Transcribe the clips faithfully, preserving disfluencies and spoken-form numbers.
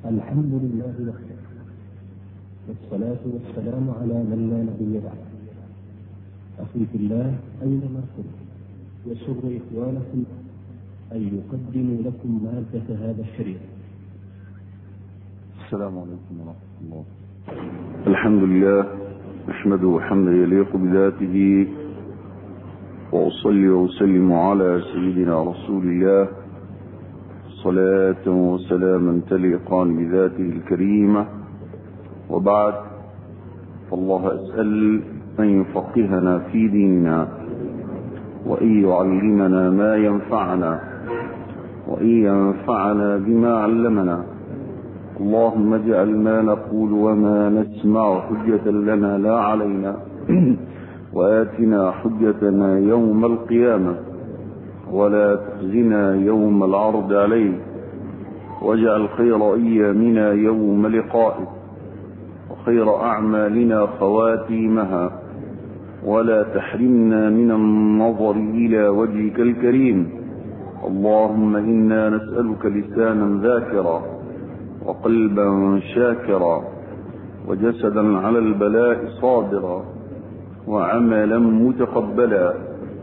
الحمد لله وحده، والصلاة والسلام على من لا نبي بعده. أخي في الله، أينما كنتم يسر إخوانكم أن يقدموا لكم مادة هذا الشريط. السلام عليكم ورحمة الله. الحمد لله، نحمده حمدا يليق بذاته، وأصلي وأسلم على سيدنا رسول الله صلاة وسلاما تليقان بذاته الكريمة. وبعد، فالله أسأل أن يفقهنا في ديننا، وأن يعلمنا ما ينفعنا، وأن ينفعنا بما علمنا. اللهم اجعل ما نقول وما نسمع حجة لنا لا علينا، وآتنا حجتنا يوم القيامة، ولا تخزنا يوم العرض عليك، واجعل خير أيامنا يوم لقائك، وخير أعمالنا خواتيمها، ولا تحرمنا من النظر إلى وجهك الكريم. اللهم إنا نسألك لسانا ذاكرا، وقلبا شاكرا، وجسدا على البلاء صابرا، وعملا متقبلا،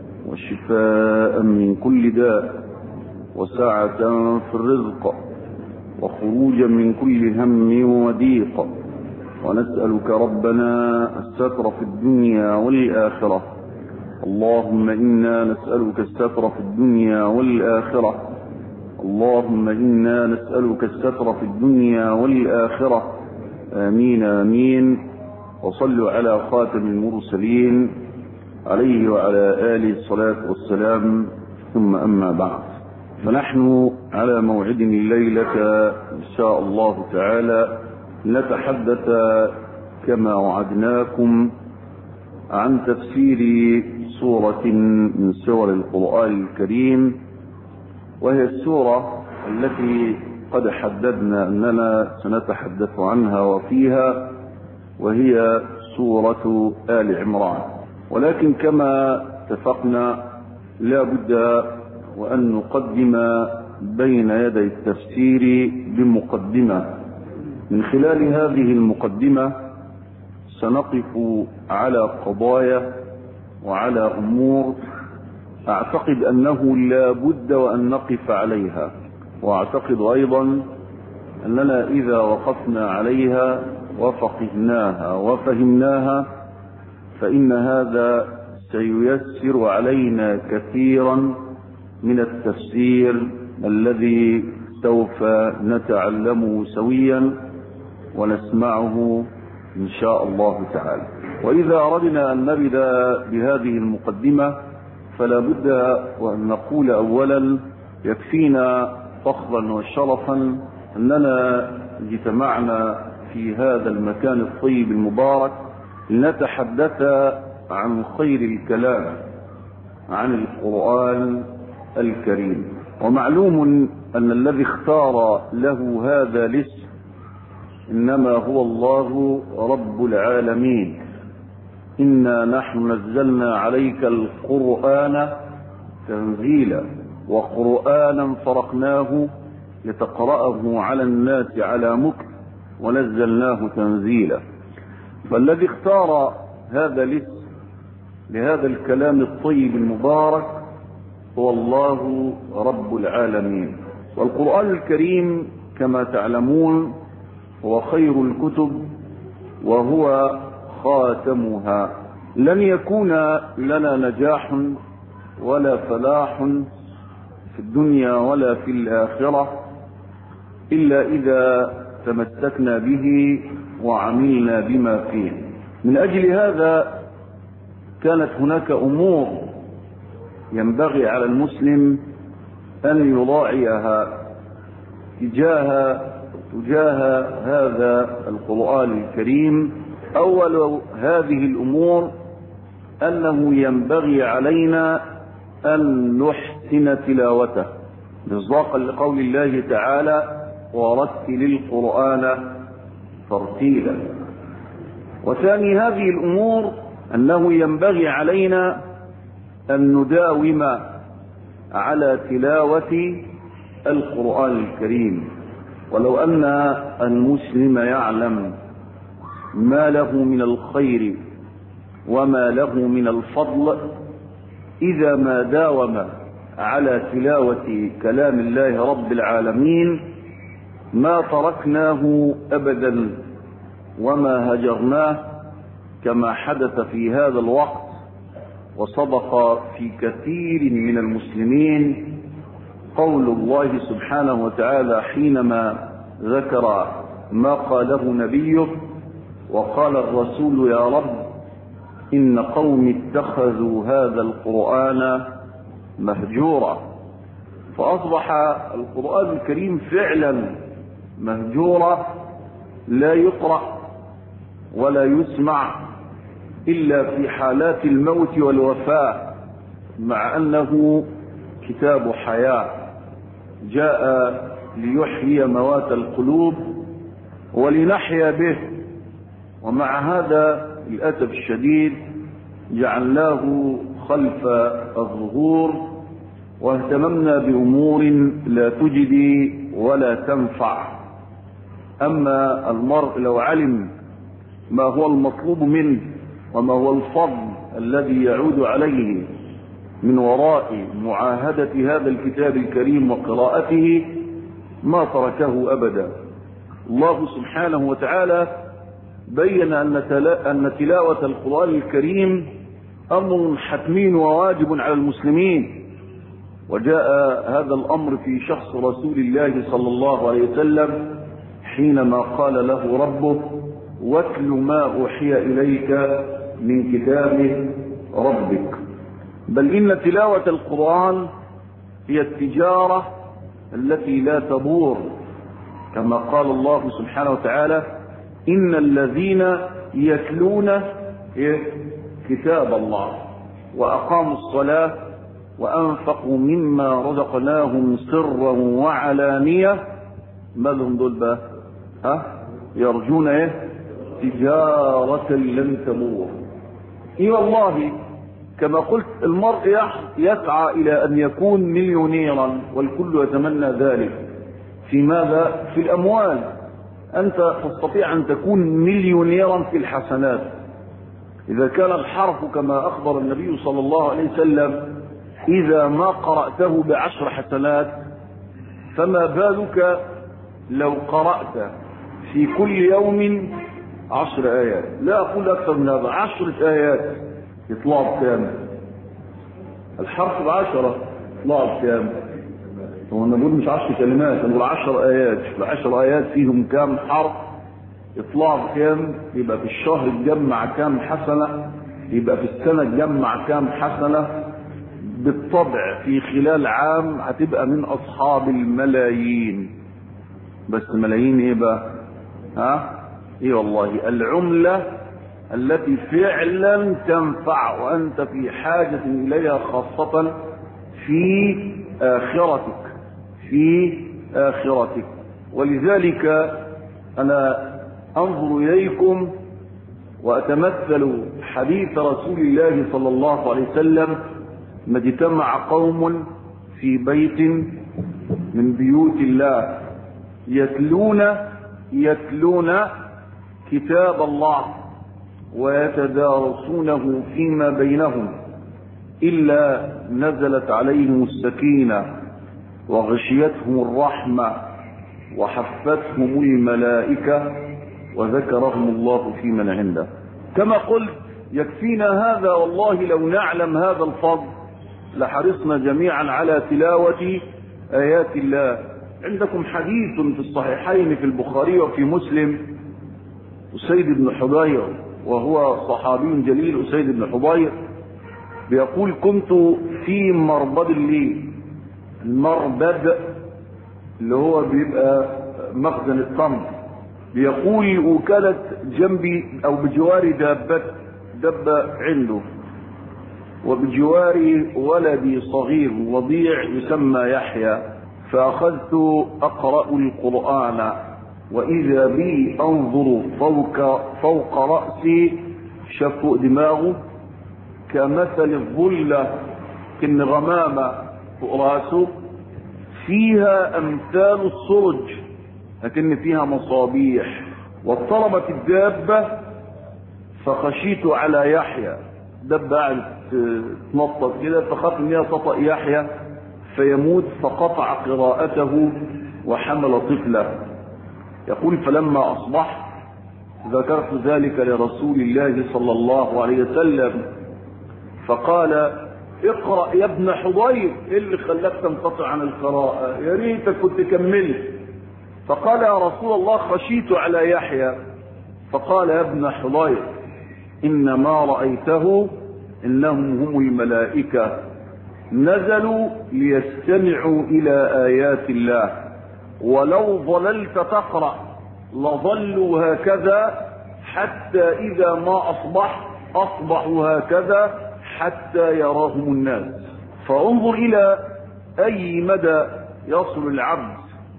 وشفاء من كل داء، وسعة في الرزق، وخروجا من كل هم وضيق. ونسألك ربنا الستر في الدنيا والآخرة. اللهم إنا نسألك الستر في الدنيا والآخرة. اللهم إنا نسألك الستر في الدنيا والآخرة. آمين آمين. وصلوا على خاتم المرسلين عليه وعلى آله الصلاة والسلام. ثم أما بعد، فنحن على موعد الليلة إن شاء الله تعالى نتحدث كما وعدناكم عن تفسير سورة من سور القرآن الكريم، وهي السورة التي قد حددنا أننا سنتحدث عنها وفيها، وهي سورة آل عمران. ولكن كما اتفقنا لا بد وأن نقدم بين يدي التفسير بمقدمة. من خلال هذه المقدمة سنقف على قضايا وعلى أمور أعتقد أنه لا بد وأن نقف عليها، وأعتقد أيضا أننا إذا وقفنا عليها وفقهناها وفهمناها فإن هذا سييسر علينا كثيرا من التفسير الذي سوف نتعلمه سويا ونسمعه إن شاء الله تعالى. وإذا أردنا أن نبدأ بهذه المقدمة فلا بد وأن نقول أولا يكفينا فخرا وشرفا أننا اجتمعنا في هذا المكان الطيب المبارك لنتحدث عن خير الكلام، عن القرآن الكريم. ومعلوم أن الذي اختار له هذا الاسم إنما هو الله رب العالمين. إنا نحن نزلنا عليك القرآن تنزيلا، وقرآنا فرقناه لتقرأه على الناس على مكث، ونزلناه تنزيلا. فالذي اختار هذا الاسم لهذا الكلام الطيب المبارك هو الله رب العالمين. والقرآن الكريم كما تعلمون هو خير الكتب وهو خاتمها. لن يكون لنا نجاح ولا فلاح في الدنيا ولا في الآخرة إلا إذا تمسكنا به وعملنا بما فيه. من أجل هذا كانت هناك أمور ينبغي على المسلم أن يراعيها تجاه تجاه هذا القرآن الكريم. أول هذه الأمور أنه ينبغي علينا أن نحسن تلاوته مصداقا لقول الله تعالى: ورتل القرآن ترتيلا. وثاني هذه الأمور أنه ينبغي علينا أن نداوم على تلاوة القرآن الكريم، ولو أن المسلم يعلم ما له من الخير وما له من الفضل إذا ما داوم على تلاوة كلام الله رب العالمين ما تركناه أبدا وما هجرناه، كما حدث في هذا الوقت وصدق في كثير من المسلمين قول الله سبحانه وتعالى حينما ذكر ما قاله نبيه: وقال الرسول يا رب إن قوم اتخذوا هذا القرآن مهجورا. فأصبح القرآن الكريم فعلا مهجورا، لا يقرأ ولا يسمع إلا في حالات الموت والوفاة، مع أنه كتاب حياة جاء ليحيي موات القلوب ولنحيا به. ومع هذا للأسف الشديد جعلناه خلف الظهور واهتممنا بأمور لا تجدي ولا تنفع. أما المرء لو علم ما هو المطلوب منه وما هو الفضل الذي يعود عليه من وراء معاهدة هذا الكتاب الكريم وقراءته ما تركه أبدا. الله سبحانه وتعالى بين أن تلاوة القرآن الكريم أمر حتمي وواجب على المسلمين، وجاء هذا الأمر في شخص رسول الله صلى الله عليه وسلم حينما قال له ربه: واتل ما أوحي إليك من كتاب ربك. بل إن تلاوة القرآن هي التجارة التي لا تبور، كما قال الله سبحانه وتعالى: إن الذين يتلون كتاب الله وأقاموا الصلاة وأنفقوا مما رزقناهم سرا وعلانية ما لهم دول بقى؟ ها؟ يرجون ايه؟ تجارة لن تبور. اي والله كما قلت المرء يسعى إلى أن يكون مليونيرا، والكل يتمنى ذلك. في ماذا؟ في الأموال. أنت تستطيع أن تكون مليونيرا في الحسنات إذا كان الحرف كما أخبر النبي صلى الله عليه وسلم إذا ما قرأته بعشر حسنات، فما بالك لو قرأت في كل يوم عشر آيات؟ لا أقول أكثر من هذا، عشرة آيات يطلع بكام؟ الحرف بعشرة يطلع بكام؟ هو نقول مش عشر كلمات، نقول عشر آيات. العشر آيات فيهم كام حرف؟ يطلع بكام؟ يبقى في الشهر تجمع كام حسنة؟ يبقى في السنة تجمع كام حسنة؟ بالطبع في خلال عام هتبقى من أصحاب الملايين. بس ملايين ايه بقى؟ ها؟ ايه والله العملة التي فعلا تنفع وأنت في حاجة إليها، خاصة في آخرتك في آخرتك. ولذلك أنا أنظر إليكم وأتمثل حديث رسول الله صلى الله عليه وسلم: ما اجتمع قوم في بيت من بيوت الله يتلون يتلون كتاب الله ويتدارسونه فيما بينهم إلا نزلت عليهم السكينة وغشيتهم الرحمة وحفتهم الملائكة وذكرهم الله في من عنده. كما قلت يكفينا هذا والله، لو نعلم هذا الفضل لحرصنا جميعا على تلاوة آيات الله. عندكم حديث في الصحيحين في البخاري وفي مسلم، أسيد بن حضير وهو صحابي جليل، أسيد بن حضير بيقول: كنت في مربد لي. المربد اللي هو بيبقى مخزن التمر. بيقول: وكانت جنبي أو بجواري دابة دبة عنده، وبجواري ولدي صغير وضيع يسمى يحيى، فأخذت أقرأ القرآن وإذا بي أنظر فوق, فوق رأسي، شفوا دماغه كمثل الظلة كن غمامة فوق رأسه فيها أمثال السرج، لكن فيها مصابيح. واضطربت الدابة فخشيت على يحيى، دابة قاعد تنطط كده فخاف ان هي تطأ يحيى فيموت، فقطع قراءته وحمل طفله. يقول فلما أصبحت ذكرت ذلك لرسول الله صلى الله عليه وسلم فقال اقرأ يا ابن حضير، ايه اللي خلاك تنقطع عن القراءة؟ يا ريتك كنت كملت. فقال يا رسول الله خشيت على يحيى. فقال يا ابن حضير إنما رأيته إنهم هم الملائكة نزلوا ليستمعوا إلى آيات الله، ولو ظللت تقرأ لظلوا هكذا حتى إذا ما أصبح أصبحوا هكذا حتى يراهم الناس. فانظر إلى أي مدى يصل العبد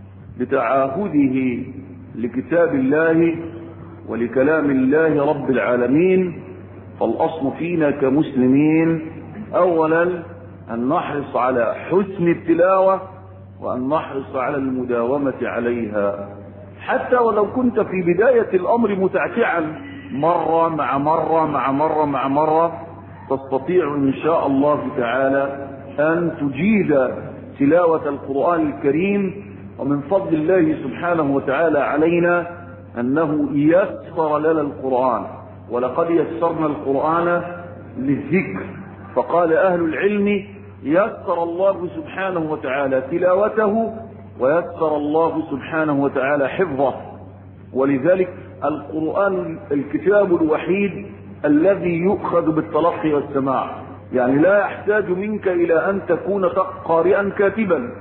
بتعاهده لكتاب الله ولكلام الله رب العالمين. فالأصل فينا كمسلمين أولا أن نحرص على حسن التلاوة وأن نحرص على المداومة عليها، حتى ولو كنت في بداية الأمر متعتعا مرة مع مرة مع مرة مع مرة تستطيع إن شاء الله تعالى أن تجيد تلاوة القرآن الكريم. ومن فضل الله سبحانه وتعالى علينا أنه يسر لنا القرآن، ولقد يسرنا القرآن للذكر. فقال أهل العلم يسر الله سبحانه وتعالى تلاوته ويسر الله سبحانه وتعالى حفظه. ولذلك القرآن الكتاب الوحيد الذي يؤخذ بالتلقي والسماع، يعني لا يحتاج منك إلى أن تكون قارئا كاتبا.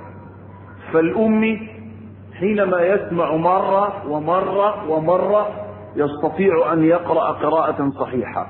فالأمي حينما يسمع مرة ومرة ومرة يستطيع أن يقرأ قراءة صحيحة.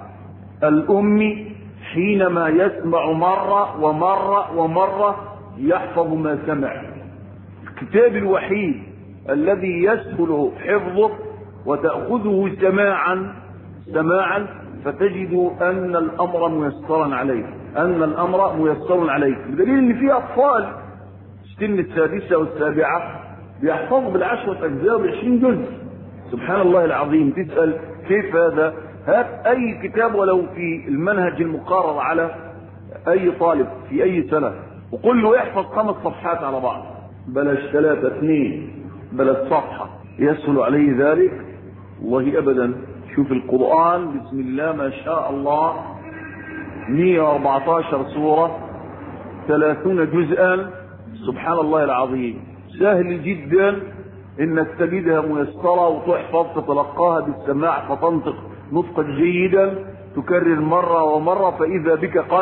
الأمي حينما يسمع مرة ومرة ومرة يحفظ ما سمع. الكتاب الوحيد الذي يسهل حفظه وتأخذه سماعا سماعا فتجد أن الأمر ميسرا عليك أن الأمر ميسر عليك بدليل أن في أطفال السن السادسة والسابعة بيحفظوا بالعشرة أجزاء وبعشرين جزء. سبحان الله العظيم. تسأل كيف هذا؟ هات أي كتاب ولو في المنهج المقرر على أي طالب في أي سنة وقل له يحفظ خمس صفحات على بعض، بلاش ثلاثة اثنين بلاش صفحة، يسهل عليه ذلك؟ والله أبدا. شوف القرآن بسم الله ما شاء الله مئة وأربعة عشر سورة ثلاثون جزءا. سبحان الله العظيم. سهل جدا انك تجدها ميسرة وتحفظ تتلقاها بالسماع فتنطق نطقا جيدا تكرر مرة ومرة فإذا بك قد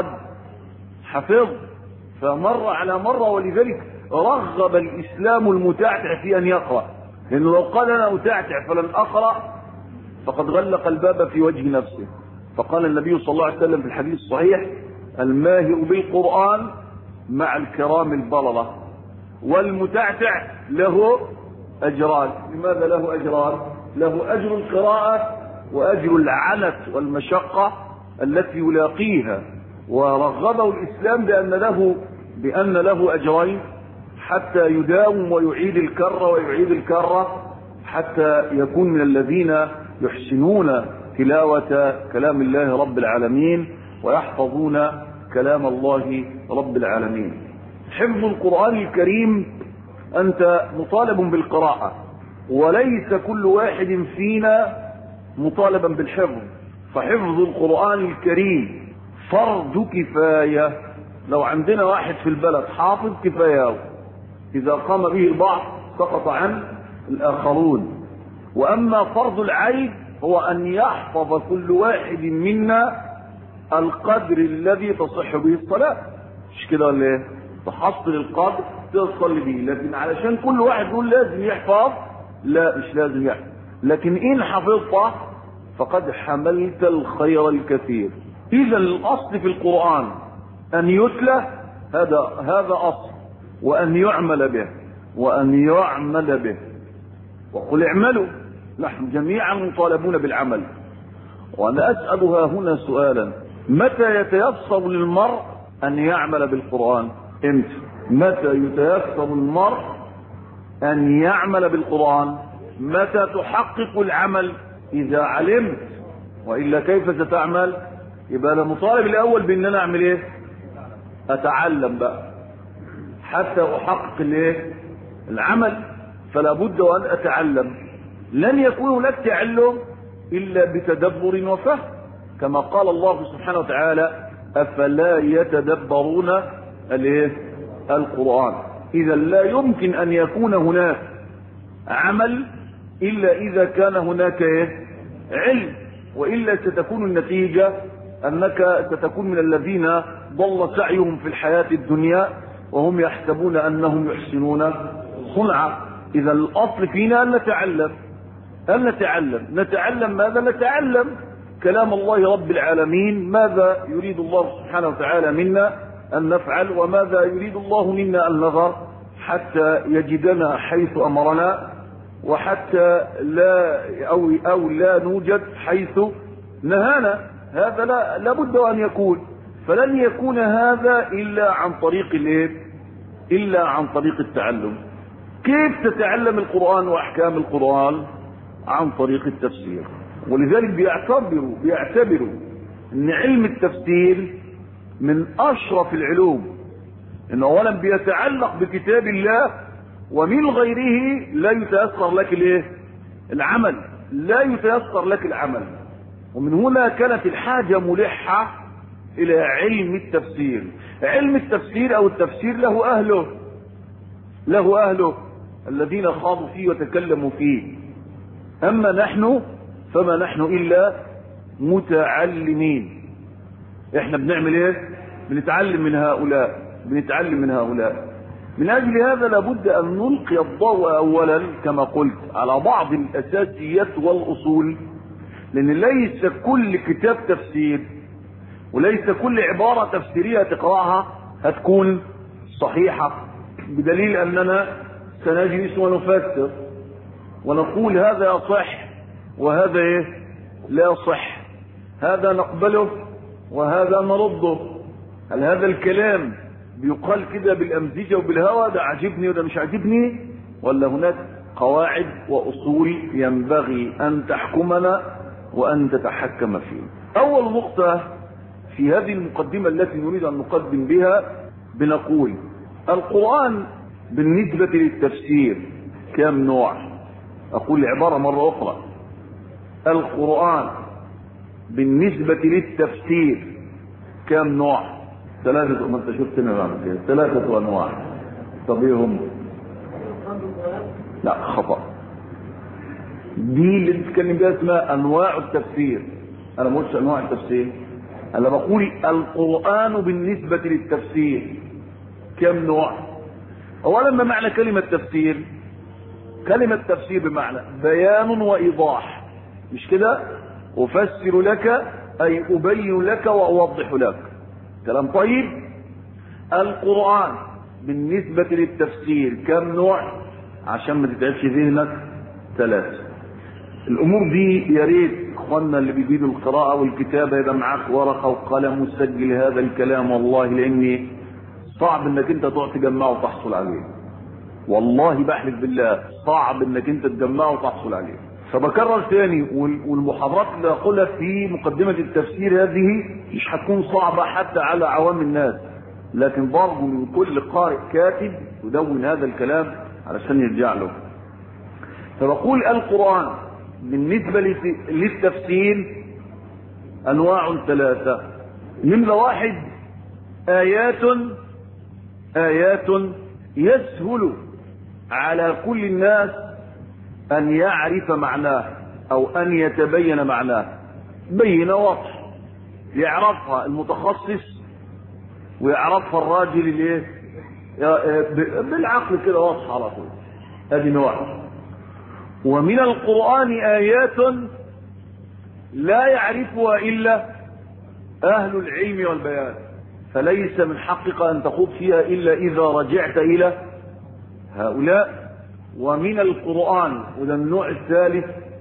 حفظ فمرة على مرة. ولذلك رغب الإسلام المتعتع في أن يقرأ، لأنه لو قال أنا أتعتع فلن أقرأ فقد غلق الباب في وجه نفسه. فقال النبي صلى الله عليه وسلم في الحديث الصحيح الماهر بالقرآن مع الكرام البررة والمتعتع له أجران. لماذا له أجران؟ له أجر القراءة وأجر العنت والمشقة التي يلاقيها. ورغبه الإسلام بأن له بأن له أجرين حتى يداوم ويعيد الكرة ويعيد الكرة حتى يكون من الذين يحسنون تلاوة كلام الله رب العالمين ويحفظون كلام الله رب العالمين. حفظ القرآن الكريم أنت مطالب بالقراءة، وليس كل واحد فينا مطالبا بالحفظ. فحفظ القرآن الكريم فرض كفاية. لو عندنا واحد في البلد حافظ كفاية، إذا قام به البعض سقط عن الآخرون. وأما فرض العين هو أن يحفظ كل واحد منا القدر الذي تصح به الصلاة. مش كده ولا ايه؟ تحصل القدر تصلي به. لكن علشان كل واحد يقول لازم يحفظ، لا مش لازم يحفظ. لكن إن حفظت فقد حملت الخير الكثير. إذا الأصل في القرآن أن يتلى، هذا هذا أصل، وأن يعمل به وأن يعمل به. وقل اعملوا، نحن جميعا مطالبون بالعمل. وأنا أسألها هنا سؤالا: متى يتيسر للمرء أن يعمل بالقرآن؟ امتى؟ متى يتيسر المرء أن يعمل بالقرآن. متى تحقق العمل؟ إذا علمت، وإلا كيف ستعمل؟ يبقى أنا مطالب الأول بأن أنا أعمل إيه؟ أتعلم بقى حتى أحقق الإيه؟ العمل. فلا بد وأن أتعلم. لن يكون هناك تعلم إلا بتدبر وفهم، كما قال الله سبحانه وتعالى: أفلا يتدبرون الإيه؟ القرآن. إذا لا يمكن أن يكون هناك عمل إلا إذا كان هناك إيه؟ علم، وإلا ستكون النتيجة أنك ستكون من الذين ضل سعيهم في الحياة الدنيا وهم يحسبون أنهم يحسنون صنعا. إذا الأصل فينا أن نتعلم، أن نتعلم نتعلم ماذا؟ نتعلم كلام الله رب العالمين، ماذا يريد الله سبحانه وتعالى منا أن نفعل، وماذا يريد الله منا أن نظهر، حتى يجدنا حيث أمرنا، وحتى لا أو, أو لا نوجد حيث نهانا. هذا لا لابد أن يكون. فلن يكون هذا إلا عن طريق الإيه؟ إلا عن طريق التعلم. كيف تتعلم القرآن وأحكام القرآن؟ عن طريق التفسير. ولذلك بيعتبروا بيعتبروا أن علم التفسير من أشرف العلوم، إنه أولا بيتعلق بكتاب الله، ومن غيره لا يتيسر لك الإيه؟ العمل، لا يتيسر لك العمل. ومن هنا كانت الحاجة ملحة إلى علم التفسير. علم التفسير أو التفسير له أهله، له أهله الذين خاضوا فيه وتكلموا فيه. أما نحن فما نحن إلا متعلمين. إحنا بنعمل إيه؟ بنتعلم من هؤلاء، بنتعلم من هؤلاء. من أجل هذا لابد أن نلقي الضوء أولا كما قلت على بعض الأساسيات والأصول، لأن ليس كل كتاب تفسير وليس كل عبارة تفسيرية تقرأها هتكون صحيحة، بدليل أننا سنجلس ونفسر ونقول هذا يصح وهذا إيه؟ لا يصح، هذا نقبله وهذا نرده. هل هذا الكلام بيقال كده بالأمزجة وبالهوى، ده عجبني وده مش عجبني، ولا هناك قواعد وأصول ينبغي أن تحكمنا وأن تتحكم فيه؟ أول نقطة في هذه المقدمة التي نريد أن نقدم بها، بنقول القرآن بالنسبة للتفسير كم نوع؟ أقول العبارة مرة أخرى: القرآن بالنسبة للتفسير كم نوع؟ ثلاثة. ما انت شفتنا بعمل كده، ثلاثة أنواع. طب ايه هم؟ لا، خطأ. دي اللي بتتكلم بها اسمها أنواع التفسير. أنا ما قلتش أنواع التفسير، أنا بقول القرآن بالنسبة للتفسير كم نوع؟ أولا ما معنى كلمة تفسير؟ كلمة تفسير بمعنى بيان وإيضاح، مش كده؟ أفسر لك أي أبين لك وأوضح لك. كلام طيب. القرآن بالنسبة للتفسير كم نوع؟ عشان ما تتعبش ذهنك، ثلاثة. الأمور دي يا ريت إخواننا اللي بيجيدوا القراءة والكتابة يبقى معاك ورقة وقلم وسجل هذا الكلام، والله لأني صعب إنك أنت تقعد تجمعه وتحصل عليه. والله بحلف بالله صعب إنك أنت تجمعه وتحصل عليه. فبكرر ثاني، والمحاضرات اللي أقولها في مقدمة التفسير هذه مش هتكون صعبة حتى على عوام الناس، لكن برضه من كل قارئ كاتب يدون هذا الكلام علشان يرجع له. فبقول القرآن بالنسبة للتفسير أنواع ثلاثة. نمرة واحد: آيات آيات يسهل على كل الناس أن يعرف معناه أو أن يتبين معناه بين واضح، يعرفها المتخصص ويعرفها الراجل اللي بالعقل كده واضح على طول. هذه نوع. ومن القرآن آيات لا يعرفها إلا أهل العلم والبيان، فليس من حقك أن تخوض فيها إلا إذا رجعت إلى هؤلاء. ومن القرآن، وده النوع الثالث،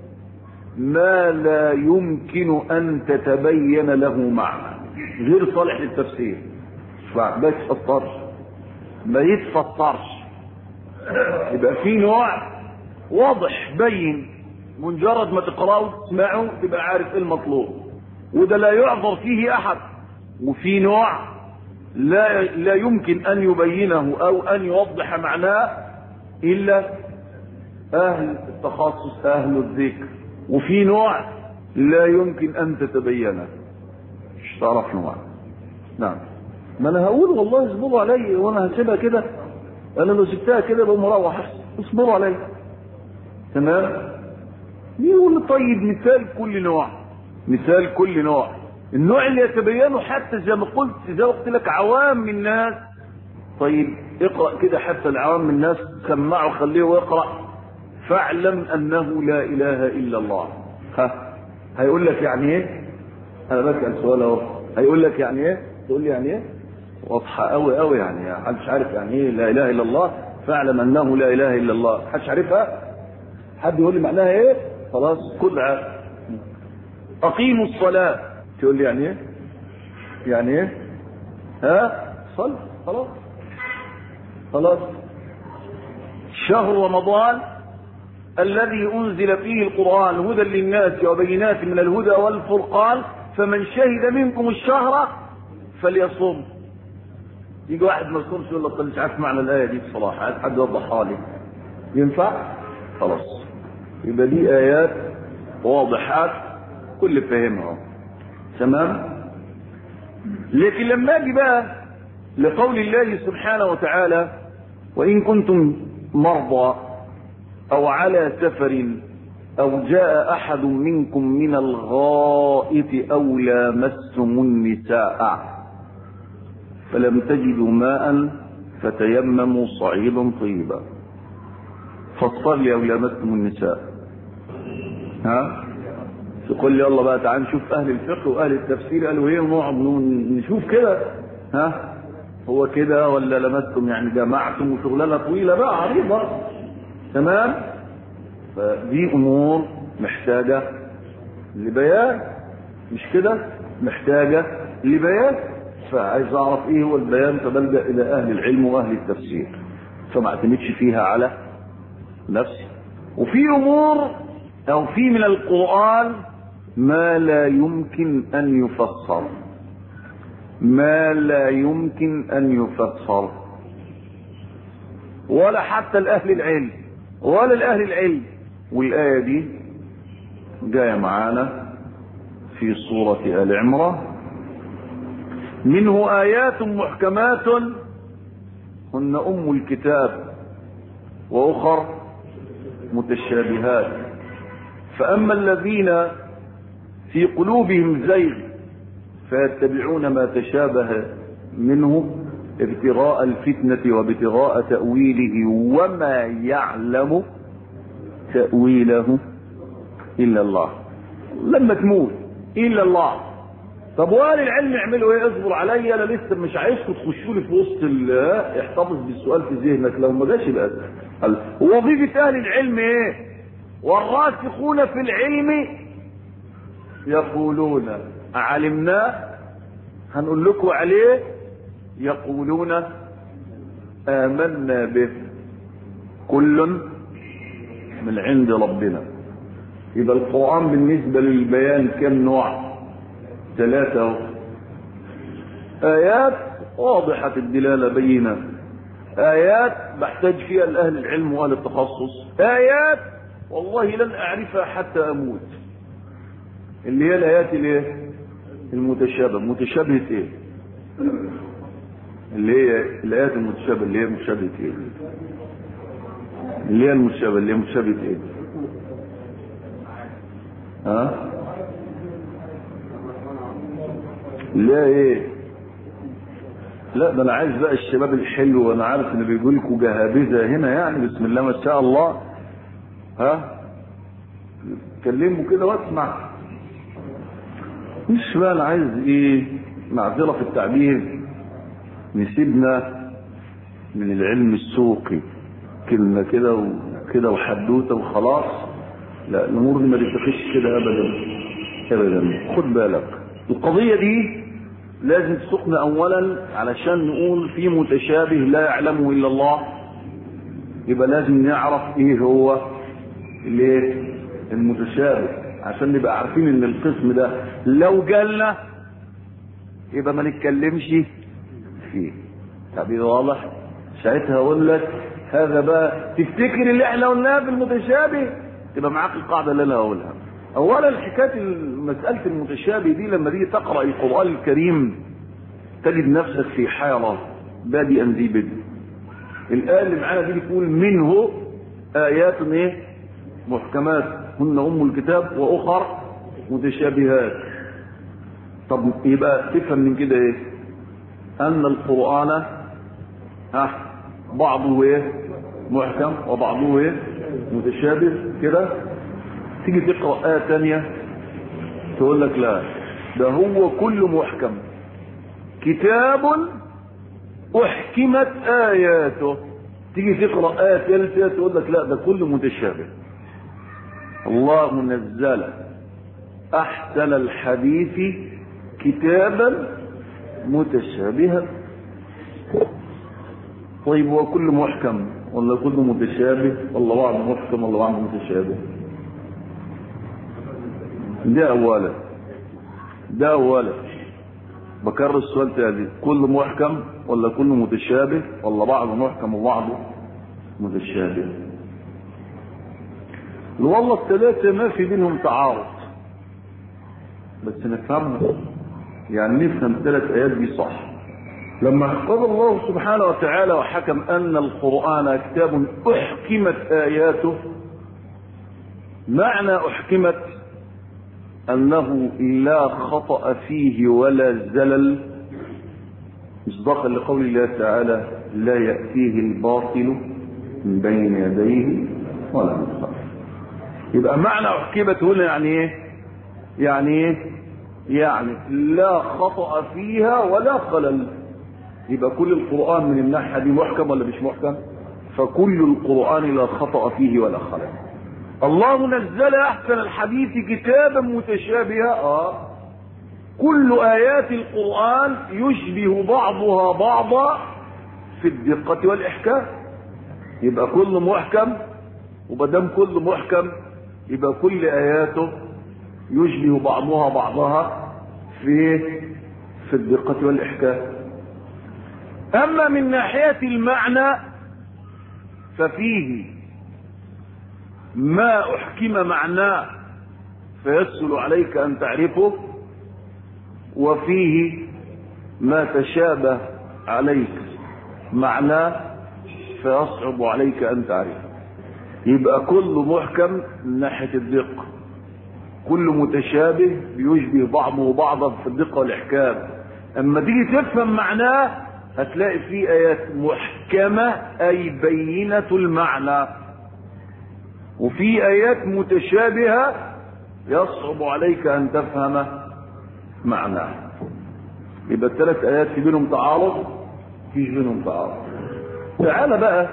ما لا يمكن أن تتبين له معنى، غير صالح للتفسير، ما يتفسرش ما يتفسرش يبقى في نوع واضح بين، مجرد ما تقرأه وتسمعه تبقى عارف ايه المطلوب، وده لا يعذر فيه احد. وفي نوع لا لا يمكن ان يبينه او ان يوضح معناه الا اهل التخصص اهل الذكر. وفي نوع لا يمكن ان تتبينه. مش تعرف نوع. نعم. ما انا هقول والله اصبروا علي، وانا هسيبها كده، انا لو سبتها كده بقوم مروح. اصبروا علي. تمام. يقول طيب مثال كل نوع، مثال كل نوع. النوع اللي يتبينه حتى زي ما قلت، زي ما قلت لك عوام الناس. طيب اقرأ كده حتى العوام الناس، سمعه خليه ويقرأ. فاعلم انه لا اله الا الله. ها هيقول لك يعني ايه؟ انا بسأل سؤال اهو، هيقول لك يعني ايه؟ تقول لي يعني ايه؟ واضحه قوي قوي يعني، محدش عارف يعني ايه لا اله الا الله. فاعلم انه لا اله الا الله، محدش عارفها؟ حد يقول لي معناها ايه؟ خلاص كلها. اقيموا الصلاه، تقول لي يعني ايه؟ يعني ايه؟ ها صل خلاص خلاص. شهر رمضان الذي انزل فيه القرآن هدى للناس وبينات من الهدى والفرقان، فمن شهد منكم الشهر فليصوم. يجي واحد ما يصومش يقول لك مش عارف معنى الايه دي بصراحه، حد يوضحها لي. ينفع؟ خلاص. يبقى دي ايات واضحات كل فهمها. تمام. لكن لما اجي بقى لقول الله سبحانه وتعالى: وان كنتم مرضى او على سفر او جاء احد منكم من الغائط او لامستم النساء فلم تجدوا ماء فتيمموا صعيدا طيبا فاصطلوا او لامستم النساء. ها تقول لي يلا بقى تعال نشوف اهل الفقه واهل التفسير قالوا ايه، نقعد نشوف كده. ها هو كده ولا لمستم يعني جمعتم وشغلانه طويله بقى عريضه. تمام. فدي امور محتاجه لبيان، مش كده؟ محتاجه لبيان. فعايز اعرف ايه هو البيان، فبلجأ الى اهل العلم واهل التفسير، فما اعتمدش فيها على نفسي. وفي امور او في من القرآن ما لا يمكن ان يفسر، ما لا يمكن ان يفسر، ولا حتى الاهل العلم ولا الاهل العلم. والايه دي جايه معانا في سوره ال عمران: منه ايات محكمات هن ام الكتاب واخر متشابهات، فاما الذين في قلوبهم زيغ فيتبعون ما تشابه منه ابتغاء الفتنة وابتغاء تأويله وما يعلم تأويله إلا الله. لما تموت إلا الله. طب وقال العلم يعملوا ايه؟ اصبر عليا، انا لسه مش عايزكم تخشوا لي في وسط. احتفظ بالسؤال في ذهنك، لو ما جاش يبقى وظيفة اهل العلم ايه؟ والراسخون في العلم يقولون علمنا، هنقول لكم عليه، يقولون آمنا به كل من عند ربنا. يبقى القرآن بالنسبة للبيان كم نوع؟ ثلاثة. آيات واضحة الدلالة بينة، آيات بحتاج فيها الأهل العلم وأهل التخصص، آيات والله لن أعرفها حتى أموت، اللي هي الآيات الايه؟ المتشابه. متشابهة ايه؟ اللي هي الآيات المتشابهة اللي هي متشابهة ايه؟ اللي هي المتشابهة اللي هي متشابهة ايه؟ ها؟ اللي هي ايه؟ لا ده انا عايز بقى الشباب الحلو، وانا عارف ان بيقول لكم جهابذة هنا يعني، بسم الله ما شاء الله. ها؟ كلموا كده واسمع. مش بقى انا عايز ايه؟ معذرة في التعبير، نسيبنا من العلم السوقي كلمة كده وكده وحدوته وخلاص. لا الامور دي ما تتخش كده ابدا ابدا. خد بالك القضية دي لازم تسوقنا اولا علشان نقول في متشابه لا يعلمه الا الله، يبقى لازم نعرف ايه هو الايه المتشابه عشان نبقى عارفين ان القسم ده لو جالنا يبقى ما نتكلمش فيه. طب ايه واضح؟ ساعتها اقول لك هذا بقى تفتكر اللي احنا قلناه في المتشابه تبقى معاك القاعده اللي انا هقولها. اولا حكايه مساله المتشابه دي لما تيجي تقرا القران الكريم تجد نفسك في حيره بادئا ذي بدء. الايه اللي معانا دي بتقول منه ايات ايه محكمات هن ام الكتاب واخر متشابهات. طب يبقى تفهم من كده ايه؟ ان القران ها بعضه ايه محكم وبعضه ايه متشابه كده. تيجي تقرا ايه ثانيه تقول لك لا ده هو كله محكم، كتاب احكمت اياته. تيجي تقرا ايه ثالثه تقول لك لا ده كله متشابه. الله نزل احسن الحديث كتابا متشابها. طيب هو كله محكم ولا كله متشابه ولا بعض محكم ولا بعض متشابه؟ ده اولا ده اولا بكرر السؤال تاني، كله محكم ولا كله متشابه ولا بعضه محكم وبعضه متشابه؟ والله الثلاثه ما في بينهم تعارض بس نفهمها، يعني نفهم ثلاث ايات دي صح. لما قال الله سبحانه وتعالى وحكم ان القرآن كتاب احكمت اياته، معنى احكمت انه لا خطأ فيه ولا زلل، مصداقا لقول الله تعالى لا يأتيه الباطل من بين يديه ولا من خلفه. يبقى معنى احكمت هنا يعني ايه؟ يعني ايه؟ يعني لا خطأ فيها ولا خلل. يبقى كل القرآن من الناحية دي محكم ولا مش محكم؟ فكل القرآن لا خطأ فيه ولا خلل. الله نزل احسن الحديث كتابا متشابها. اه كل ايات القرآن يشبه بعضها بعضا في الدقة والاحكام. يبقى كل محكم، وبدام كل محكم يبقى كل اياته يشبه بعضها بعضها في في الدقة والاحكام. اما من ناحية المعنى ففيه ما احكم معناه فيسهل عليك ان تعرفه، وفيه ما تشابه عليك معناه فيصعب عليك ان تعرفه. يبقى كل محكم من ناحية الدقة، كل متشابه بيشبه بعضه بعضا في الدقة والاحكام. اما تيجي تفهم معناه هتلاقي فيه ايات محكمة اي بينة المعنى، وفي ايات متشابهة يصعب عليك ان تفهم معناه. يبقى الثلاث ايات في بينهم تعارض، في بينهم تعارض. تعال بقى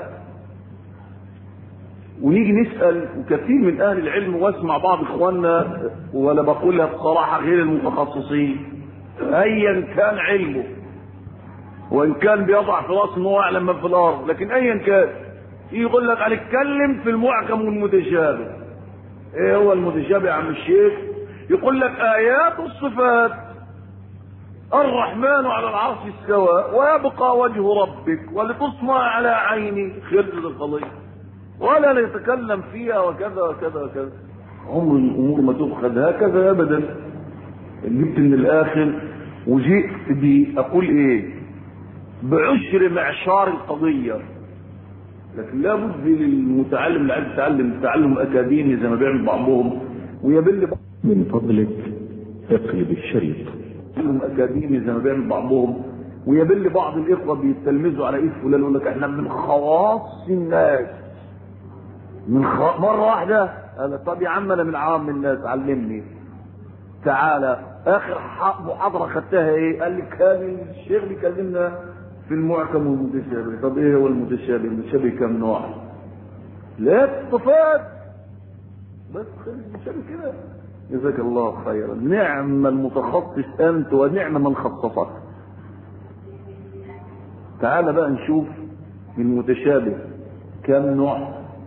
ونيجي نسأل، وكثير من اهل العلم واسمع بعض اخواننا ولا بقولها بصراحة غير المتخصصين ايا كان علمه، وان كان بيضع في راسه انه اعلم من في الارض، لكن ايا كان يقول لك هنتكلم في المحكم والمتشابه. ايه هو المتشابه يا عم الشيخ؟ يقول لك ايات الصفات، الرحمن على العرش استوى ويبقى وجه ربك ولتصنع على عيني، خلصت القضيه ولا نتكلم فيها وكذا وكذا وكذا. عمر الامور ما تؤخذ هكذا ابدا. جبت من الاخر وجئت بي اقول ايه؟ بعشر معشار القضيه. لكن لا بد للمتعلم اللي عايز يتعلم تعلم اكاديمي زي ما بيعمل بعضهم ويبل بعض. من فضلك اقلب الشريط. تعلم اكاديمي زي ما بيعمل بعضهم ويبل بعض الاخوه بيتلمذوا على ايد فلان يقول لك احنا من خواص الناس من خ... مره واحده. قال طب يا عم انا من عام الناس علمني. تعالى اخر محاضره خدتها ايه؟ قال لي كان الشيخ بيكلمنا في المحكم والمتشابه. طب ايه هو المتشابه؟ المتشابه كم نوع؟ لا الصفات بس المتشابه كده. جزاك الله خيرا. نعم المتخصص انت ونعم من خصصك. تعال بقى نشوف المتشابه كم نوع؟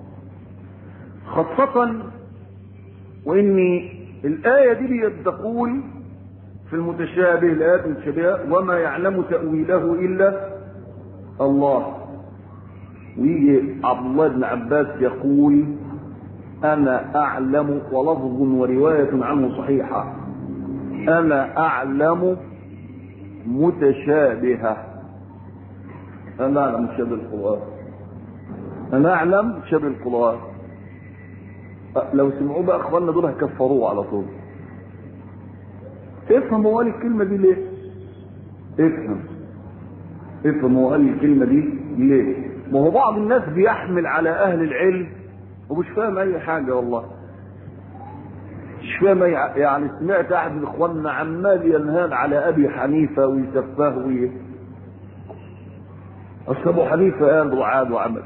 خاصة وإن الآية دي بتقول في المتشابه، الآيات المتشابهة: وما يعلم تأويله إلا الله. ويجي عبد الله بن عباس يقول: أنا أعلم، ولفظ ورواية عنه صحيحة: أنا أعلم متشابهة. أنا أعلم متشابه القرآن، أنا أعلم متشابه القرآن. لو سمعوا بقى أخواننا دول هكفروه على طول. افهم هو قال الكلمة دي ليه؟ افهم افهم هو قال الكلمة دي ليه؟ ما هو بعض الناس بيحمل على أهل العلم ومش فاهم أي حاجة، والله مش فاهم أي حاجة. يعني سمعت أحد من إخواننا عمال ينهان على أبي حنيفة ويسفاه ويه. أصل أبو حنيفة قال وعاد وعمل.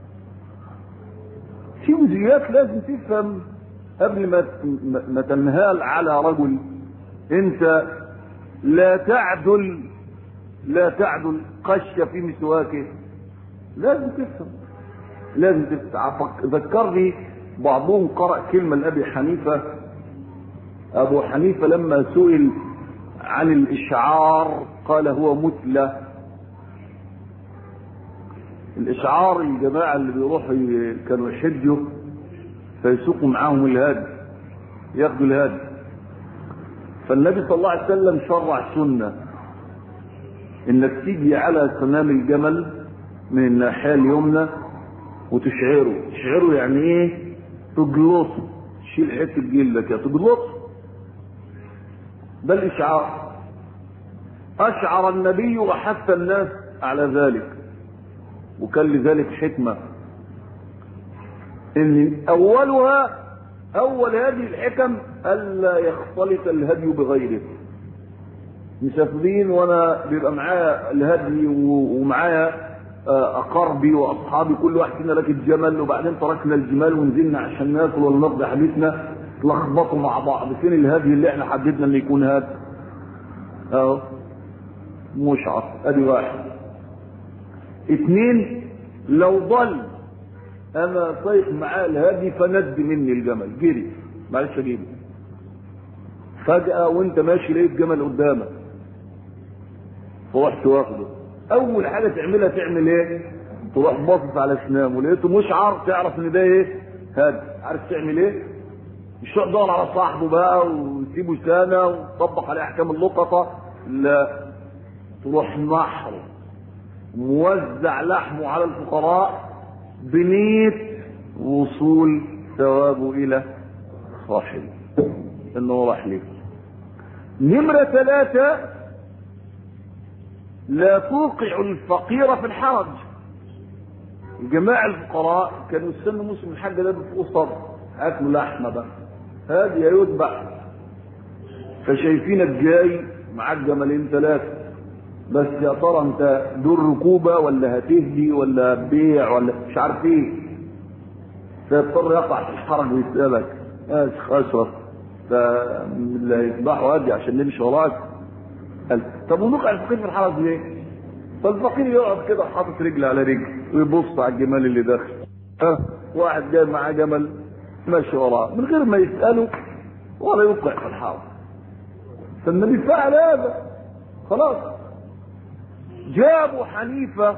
في جزئيات لازم تفهم قبل ما ما تنهال على رجل. أنت لا تعدل لا تعدل قش في مسواكه. لازم تفهم لازم تفهم. ذكرني بعضهم قرأ كلمة لأبي حنيفة. أبو حنيفة لما سئل عن الإشعار قال هو مثلى. الإشعار الجماعة اللي بيروحوا كانوا يحجوا فيسوقوا معاهم الهدي، ياخدوا الهدي. فالنبي صلى الله عليه وسلم شرع سنة انك تيجي على سنام الجمل من الناحية اليمنى وتشعره. تشعره يعني ايه؟ تجلطه، تشيل حتة جلدك كده تجلطه. ده الإشعار. أشعر النبي وحث الناس على ذلك، وكان لذلك حكمة ان اولها اول هذه الحكم الا يختلط الهدي بغيره. مسافرين وانا بيبقى معايا الهدي ومعايا اقاربي واصحابي، كل واحد فينا راكب جمل، وبعدين تركنا الجمال ونزلنا عشان ناكل ولا نقضي حديثنا، تلخبطوا مع بعض. فين الهدي اللي احنا حددنا ان يكون هدي؟ اهو مشعر. ادي واحد. اثنين، لو ضل انا طيق معاه الهادي فند مني الجمل جري، معلش اجيبه. فجأة وانت ماشي لقيت جمل قدامك فرحت واخده. اول حاجة تعملها تعمل ايه؟ تروح باصص على اسنانه، لقيته مشعر تعرف ان ده ايه؟ هادي. عارف تعمل ايه؟ مش تدور على صاحبه بقى وتسيبه سنة وتطبق عليه احكام اللقطة، لا، تروح نحره موزع لحمه على الفقراء بنية وصول ثوابه الى صاحبه انه راح لك. نمرة ثلاثة، لا توقع الفقير في الحرج. الجماعة الفقراء كانوا يستنوا موسم الحج ده بفوق صدر، اكلوا لحمة بقى هذه يذبح، فشايفينك جاي معاك جملين ثلاثة، بس يا ترى انت دور ركوبة ولا هتهدي ولا بيع ولا مش عارف ايه، فيضطر يقع في الحرج ويسألك: يا شيخ اشرف ده اللي هيذبحوا هدي عشان نمشي وراك؟ قال: طب ونقع الفقير في الحرج ليه؟ فالفقير يقعد كده حاطط رجل على رجل ويبص على الجمال اللي داخل. ها، واحد جاي معاه جمل ماشي وراه من غير ما يسأله ولا يوقع في الحرج. فالنبي فعل هذا خلاص. جاء ابو حنيفة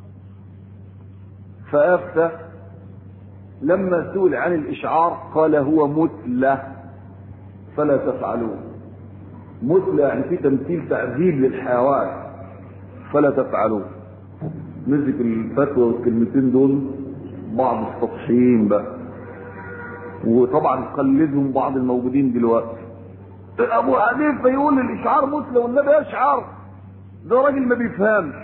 فافتى لما سئل عن الاشعار قال: هو مثلى فلا تفعلوه. مثلى يعني في تمثيل تعذيب للحيوان، فلا تفعلوه. مسك الفتوى والكلمتين دول بعض السطحيين بقى، وطبعا قلدهم بعض الموجودين دلوقتي. ابو حنيفة يقول الاشعار مثلى والنبي يشعر، ده راجل ما بيفهمش.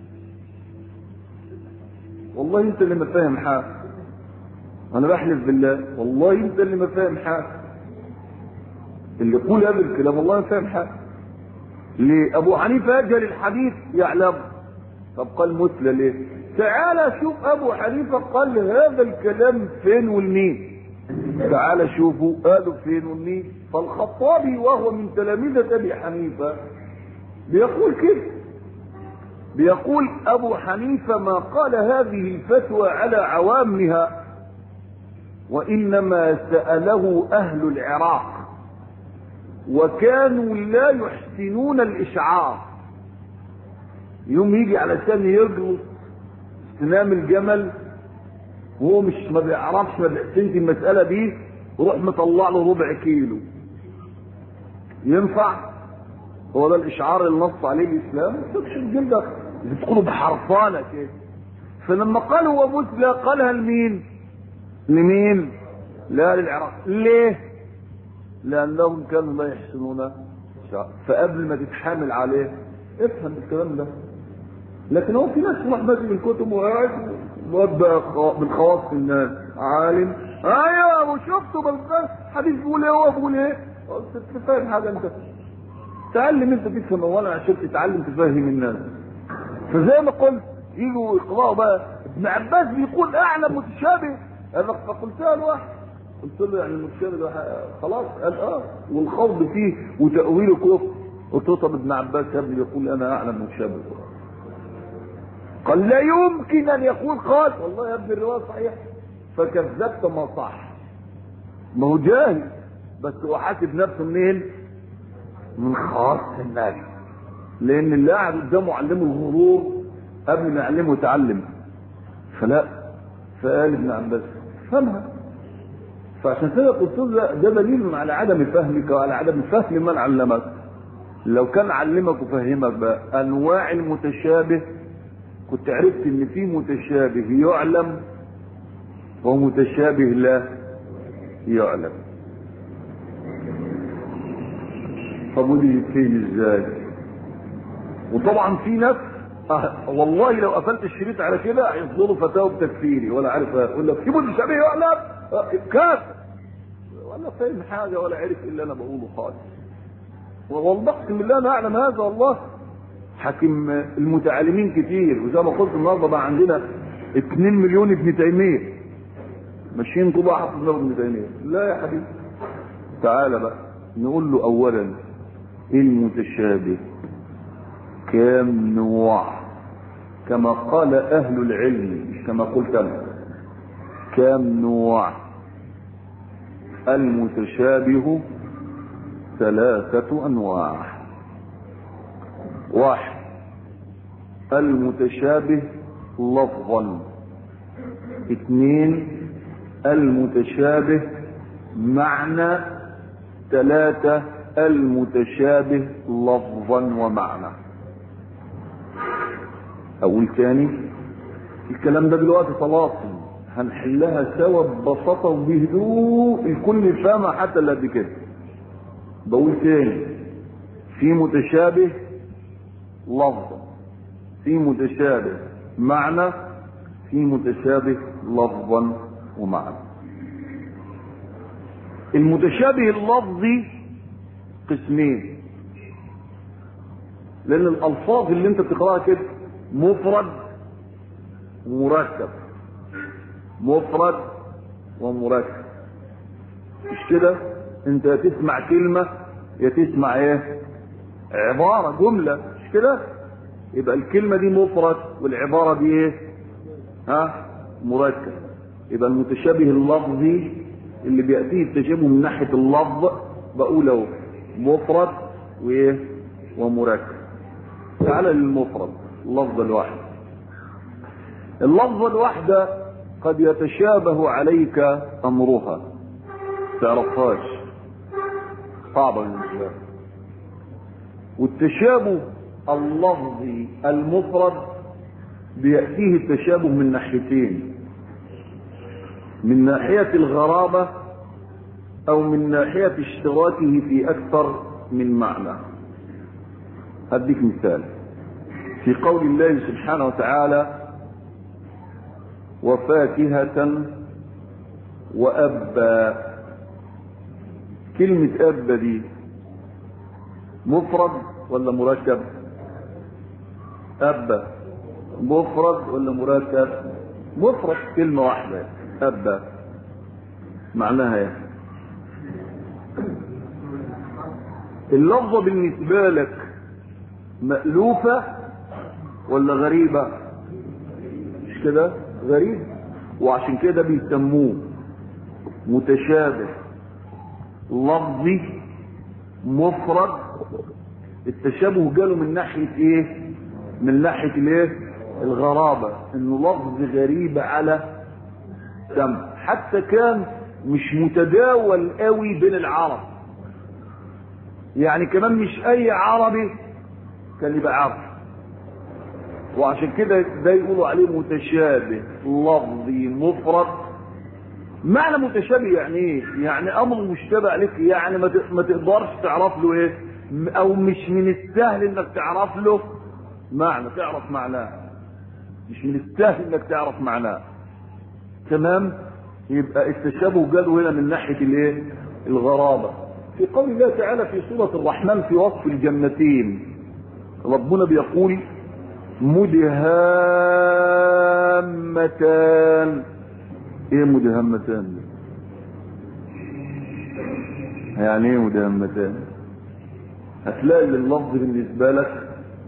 والله انت اللي ما فاهم حاجه، انا بحلف بالله والله انت اللي ما فاهم حاجه. اللي يقول هذا الكلام والله ما فاهم حاجه. ليه؟ ابو حنيفه اجل الحديث يعلم. طب قال مثلى ليه؟ تعال شوف ابو حنيفه قال هذا الكلام فين والمين. تعال شوفوا قالوا فين والمين. فالخطابي وهو من تلاميذه ابي حنيفه بيقول كده، بيقول ابو حنيفة ما قال هذه الفتوى على عوامها، وانما سأله اهل العراق وكانوا لا يحسنون الاشعار. يوم يجي علشان يجلس استنام الجمل وهو مش ما بيعرفش ما بيحسنش المسألة دي، وروح مطلع له ربع كيلو. ينفع؟ هو ده الاشعار اللي نص عليه الاسلام؟ ما تشوفش الجلدة بتقولوا بحرفانة كده. فلما قال هو مثلى قالها لمين؟ لمين؟ لا للعراق. ليه؟ لانهم كانوا لا يحسنون. فقبل ما تتحامل عليه افهم الكلام ده. لكن هو في ناس راح ماشي بالكتب وقاعد موبق من خواص الناس عالم. ايوه وشفته بالحديث بيقول ايه هو بيقول ايه؟ انت فاهم حاجه؟ انت تعلم، انت تفهم اولا عشان تتعلم تفهم الناس. فزي ما قلت يجوا يقراوا بقى ابن عباس بيقول اعلم متشابه. انا فقلتها لواحد قلت له يعني المتشابه ده خلاص قال اه والخوض فيه وتاويله كفر. قلت له طب ابن عباس يا ابني يقول انا اعلم متشابه. قال لا يمكن ان يقول قال والله يا ابني الروايه صحيحه. فكذبت ما صح. ما هو جاهل بس هو حاسب نفسه منين؟ من خاص الناس. لان اللي قاعد قدامه علمه الغرور قبل ما يعلمه يتعلم. فلا فقال ابن عباس فهمها. فعشان كده قلت له ده دليل على عدم فهمك وعلى عدم فهم من علمك. لو كان علمك وفهمك بقى انواع المتشابه كنت عرفت ان في متشابه يعلم ومتشابه لا يعلم. طب ودي فين ازاي؟ وطبعا في ناس آه والله لو قفلت الشريط على كده هيصدروا فتاوى بتكفيري ولا عارف يقول لك في متشابه يعلم آه كافر ولا فاهم حاجه ولا عارف الا انا بقوله خالص. والله اقسم بالله انا اعلم هذا والله. حاكم المتعلمين كتير وزي ما قلت النهارده بقى عندنا اتنين مليون ابن تيميه ماشيين طبعا حافظ ابن تيميه. لا يا حبيبي تعالى بقى نقول له اولا ايه المتشابه؟ كام نوع؟ كما قال اهل العلم مش كما قلت انا. كام نوع؟ المتشابه ثلاثة انواع. واحد المتشابه لفظا. اثنين المتشابه معنى. ثلاثة المتشابه لفظا ومعنى. اقول تاني الكلام ده دلوقتي طلاسم هنحلها سوا ببساطة وبهدوء الكل فاهمها حتى اللي قد كده. بقول تاني في متشابه لفظا، في متشابه معنى، في متشابه لفظا ومعنى. المتشابه اللفظي قسمين لان الالفاظ اللي انت بتقراها كده مفرد ومركب. مفرد ومركب مش كده؟ انت تسمع كلمة يا تسمع ايه؟ عبارة جملة مش كده؟ يبقى الكلمة دي مفرد والعبارة دي ايه؟ ها؟ مركب. يبقى المتشابه اللفظي اللي بيأتيه التشابه من ناحية اللفظ بقوله مفرد وايه؟ ومركب. تعالى للمفرد اللفظة الواحدة. اللفظة الواحدة قد يتشابه عليك امرها تعرفهاش صعبة بالنسبة. والتشابه اللفظي المفرد بيأتيه التشابه من ناحيتين، من ناحية الغرابة او من ناحية اشتراكه في اكثر من معنى. هديك مثال في قول الله سبحانه وتعالى وفاكهة وأبا. كلمة أبا دي مفرد ولا مركب؟ أبا مفرد ولا مركب؟ مفرد كلمة واحدة أبا. معناها ايه؟ اللفظة بالنسبة لك مألوفة ولا غريبة؟ مش كده؟ غريب. وعشان كده بيسموه متشابه لفظي مفرد. التشابه جاله من ناحية ايه؟ من ناحية الايه؟ الغرابة، انه لفظ غريب على سمع. حتى كان مش متداول قوي بين العرب، يعني كمان مش اي عربي كان يبقى عربي. وعشان كده ده يقولوا عليه متشابه لفظي مفرد. معنى متشابه يعني ايه؟ يعني امر مشتبه عليك، يعني ما تقدرش تعرف له ايه، او مش من السهل انك تعرف له معنى، تعرف معناه، مش من السهل انك تعرف معناه. تمام؟ يبقى التشابه جاله هنا من ناحيه الايه؟ الغرابه. في قول الله تعالى في سوره الرحمن في وصف الجنتين، ربنا بيقول مدهامتان. ايه مدهامتان؟ يعني ايه مدهامتان؟ هتلاقي اللفظ بالنسبه لك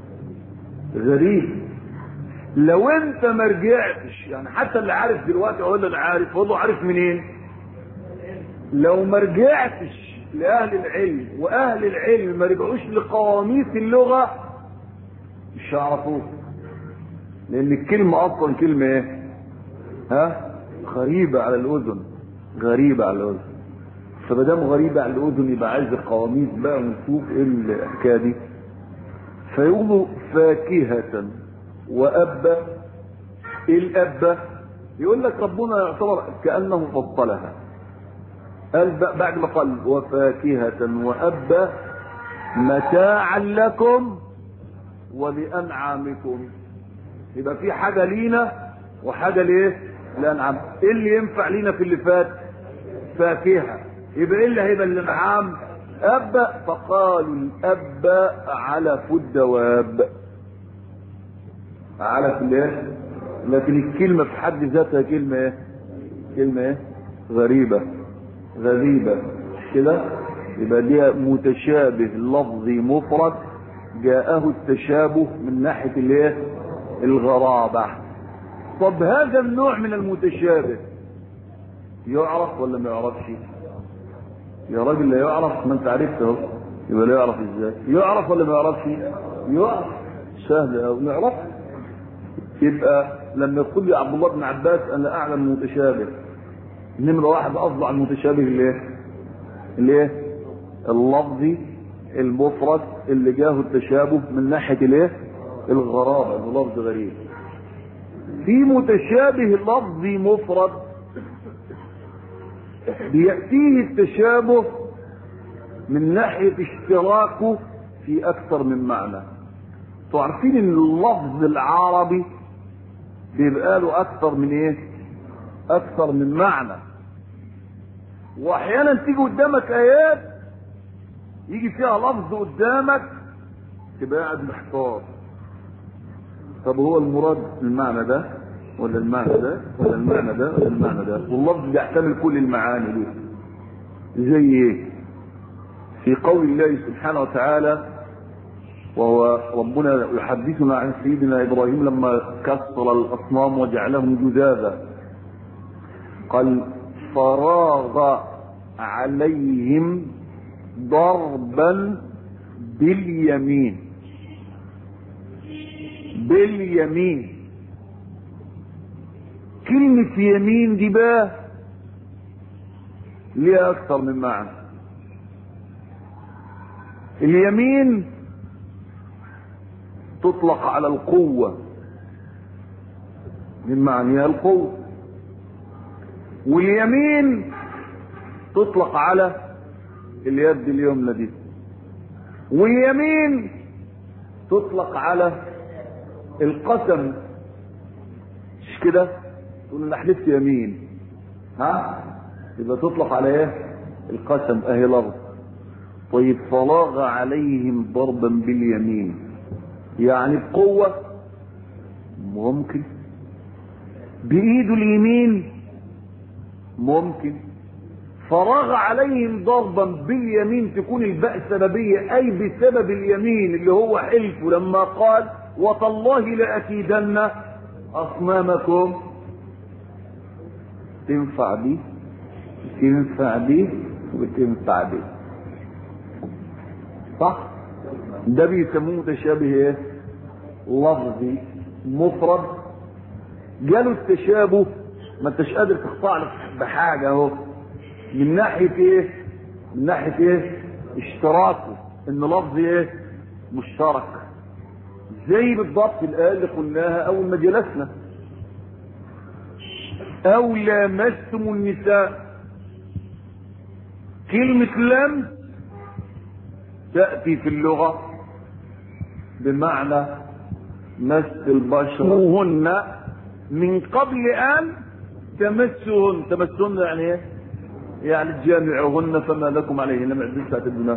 غريب. لو انت ما رجعتش، يعني حتى اللي عارف دلوقتي اقول اللي عارف هو عارف منين؟ لو ما رجعتش لاهل العلم، واهل العلم ما رجعوش لقواميس اللغه، مش هيعرفوه. لان الكلمه اصلا كلمه ايه؟ ها؟ غريبه على الاذن، غريبه على الاذن. فمادام غريبه على الاذن يبقى عايز القواميس بقى ونشوف ايه الحكايه دي. فيقولوا فاكهه وأبا. ايه الأبا؟ يقول لك ربنا يعتبر كأنه فصلها، قال بعد ما قال وفاكهة وأبا متاعا لكم ولأنعامكم، يبقى في حاجة لينا وحاجة ليه؟ لأنعام. ايه اللي ينفع لينا في اللي فات؟ فاكهة. يبقى ايه اللي هيبقى الأنعام؟ أبا. فقالوا الأبا على الدواب، على كلها. لكن الكلمة في حد ذاتها كلمة ايه؟ كلمة ايه؟ غريبة، غريبة كده. يبقى دي متشابه لفظي مفرد جاءه التشابه من ناحية الايه؟ الغرابة. طب هذا النوع من المتشابه يعرف ولا ما يعرفش؟ يا راجل لا يعرف، ما انت عرفته. يبقى لا يعرف ازاي؟ يعرف ولا ما يعرفش؟ يعرف، سهل او نعرف. يبقى لما يقول لي عبد الله بن عباس انا اعلم المتشابه، نمره واحد اصبع المتشابه الايه؟ الايه؟ اللفظي المفرد اللي جاه التشابه من ناحيه الايه؟ الغرابه، اللفظ غريب. في متشابه لفظي مفرد بياتيه التشابه من ناحيه اشتراكه في اكثر من معنى. تعرفين ان اللفظ العربي بيبقى له اكثر من ايه؟ اكثر من معنى. واحيانا تيجي قدامك ايات يجي فيها لفظ قدامك تبقى قاعد محتار، طب هو المراد المعنى ده ولا المعنى ده ولا المعنى ده ولا المعنى ده؟ واللفظ بيحتمل كل المعاني دي. زي ايه؟ في قول الله سبحانه وتعالى وهو ربنا يحدثنا عن سيدنا ابراهيم لما كسر الاصنام وجعلهم جذاذا، قال فراغ عليهم ضربا باليمين. باليمين، كلمة يمين دي بقى ليها اكثر من معنى. اليمين تطلق على القوة، من معنيها القوة. واليمين تطلق على اليد اليمنى دي. واليمين تطلق على القسم، مش كده؟ تقول انا حلفت يمين، ها؟ يبقى تطلق على ايه؟ القسم، اهي لفظ. طيب فراغ عليهم ضربا باليمين، يعني بقوة ممكن، بإيده اليمين ممكن. فراغ عليهم ضربا باليمين تكون الباء سببية، أي بسبب اليمين اللي هو حلفه لما قال وتالله لأكيدن أصنامكم. تنفع دي تنفع دي وتنفع دي، صح؟ ده بيسموه متشابه ايه؟ لفظي مفرد. جاله التشابه ما انتش قادر تقطع له بحاجه اهو، من ناحيه ايه؟ من ناحيه ايه؟ اشتراكه، ان لفظ ايه؟ مشترك. زي بالضبط الايه اللي قلناها اول ما جلسنا، او لامستم النساء. كلمه لم تاتي في اللغه بمعنى مس البشر وهن من قبل ان تمسهن. تمسهن يعني ايه؟ يعني تجامعهن فما لكم عليهن من عدة الدنيا.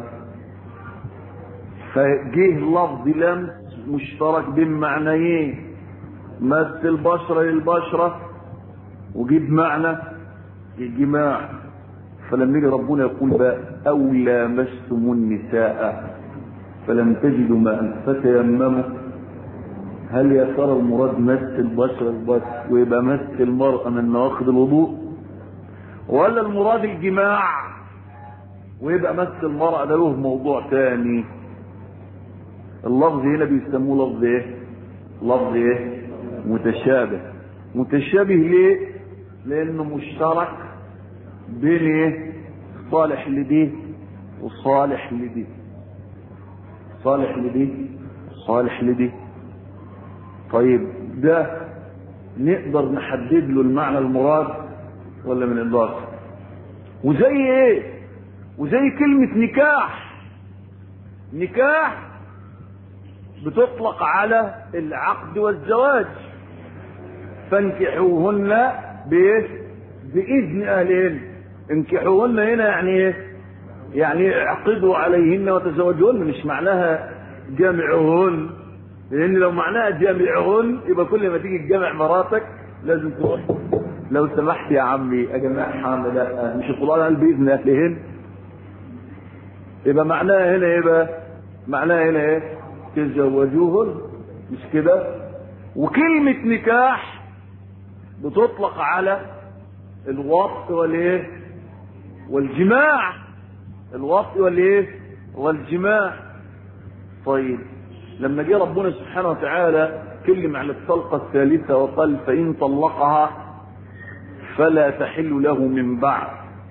فجه لفظ لمس مشترك بين معنيين، مس البشرة للبشرة وجيب معنى الجماع. فلما يجي ربنا يقول بقى او لامستم النساء فلم تجدوا ماء فتيمموا، هل يا ترى المراد مس البشرة بس ويبقى مس المرأة من نواقض الوضوء، ولا المراد الجماع ويبقى مس المرأة ده له موضوع تاني؟ اللفظ هنا بيسموه لفظ ايه؟ لفظ ايه؟ متشابه. متشابه ليه؟ لانه مشترك بين ايه؟ صالح لدي وصالح لدي، صالح لدي صالح لدي. طيب ده نقدر نحدد له المعنى المراد ولا من الضغط؟ وزي ايه؟ وزي كلمة نكاح. نكاح بتطلق على العقد والزواج، فانكحوهن بايه؟ باذن اهلهن. انكحوهن هنا يعني ايه؟ يعني اعقدوا عليهن وتزوجوهن، مش معناها جامعهن، لان لو معناها جامعهن يبقى كل ما تيجي تجمع مراتك لازم تروح لو سمحت يا عمي اجمعها. لا، مش يقولوا لها باذن اهلهن. يبقى معناها هنا يبقى معناها هنا ايه؟ تزوجوهن، مش كده؟ وكلمة نكاح بتطلق على الوطء والايه؟ والجماع. الوطء والايه؟ والجماع. طيب لما جه ربنا سبحانه وتعالى كلم عن الطلقة الثالثة وقال فإن طلقها فلا تحل له من بعد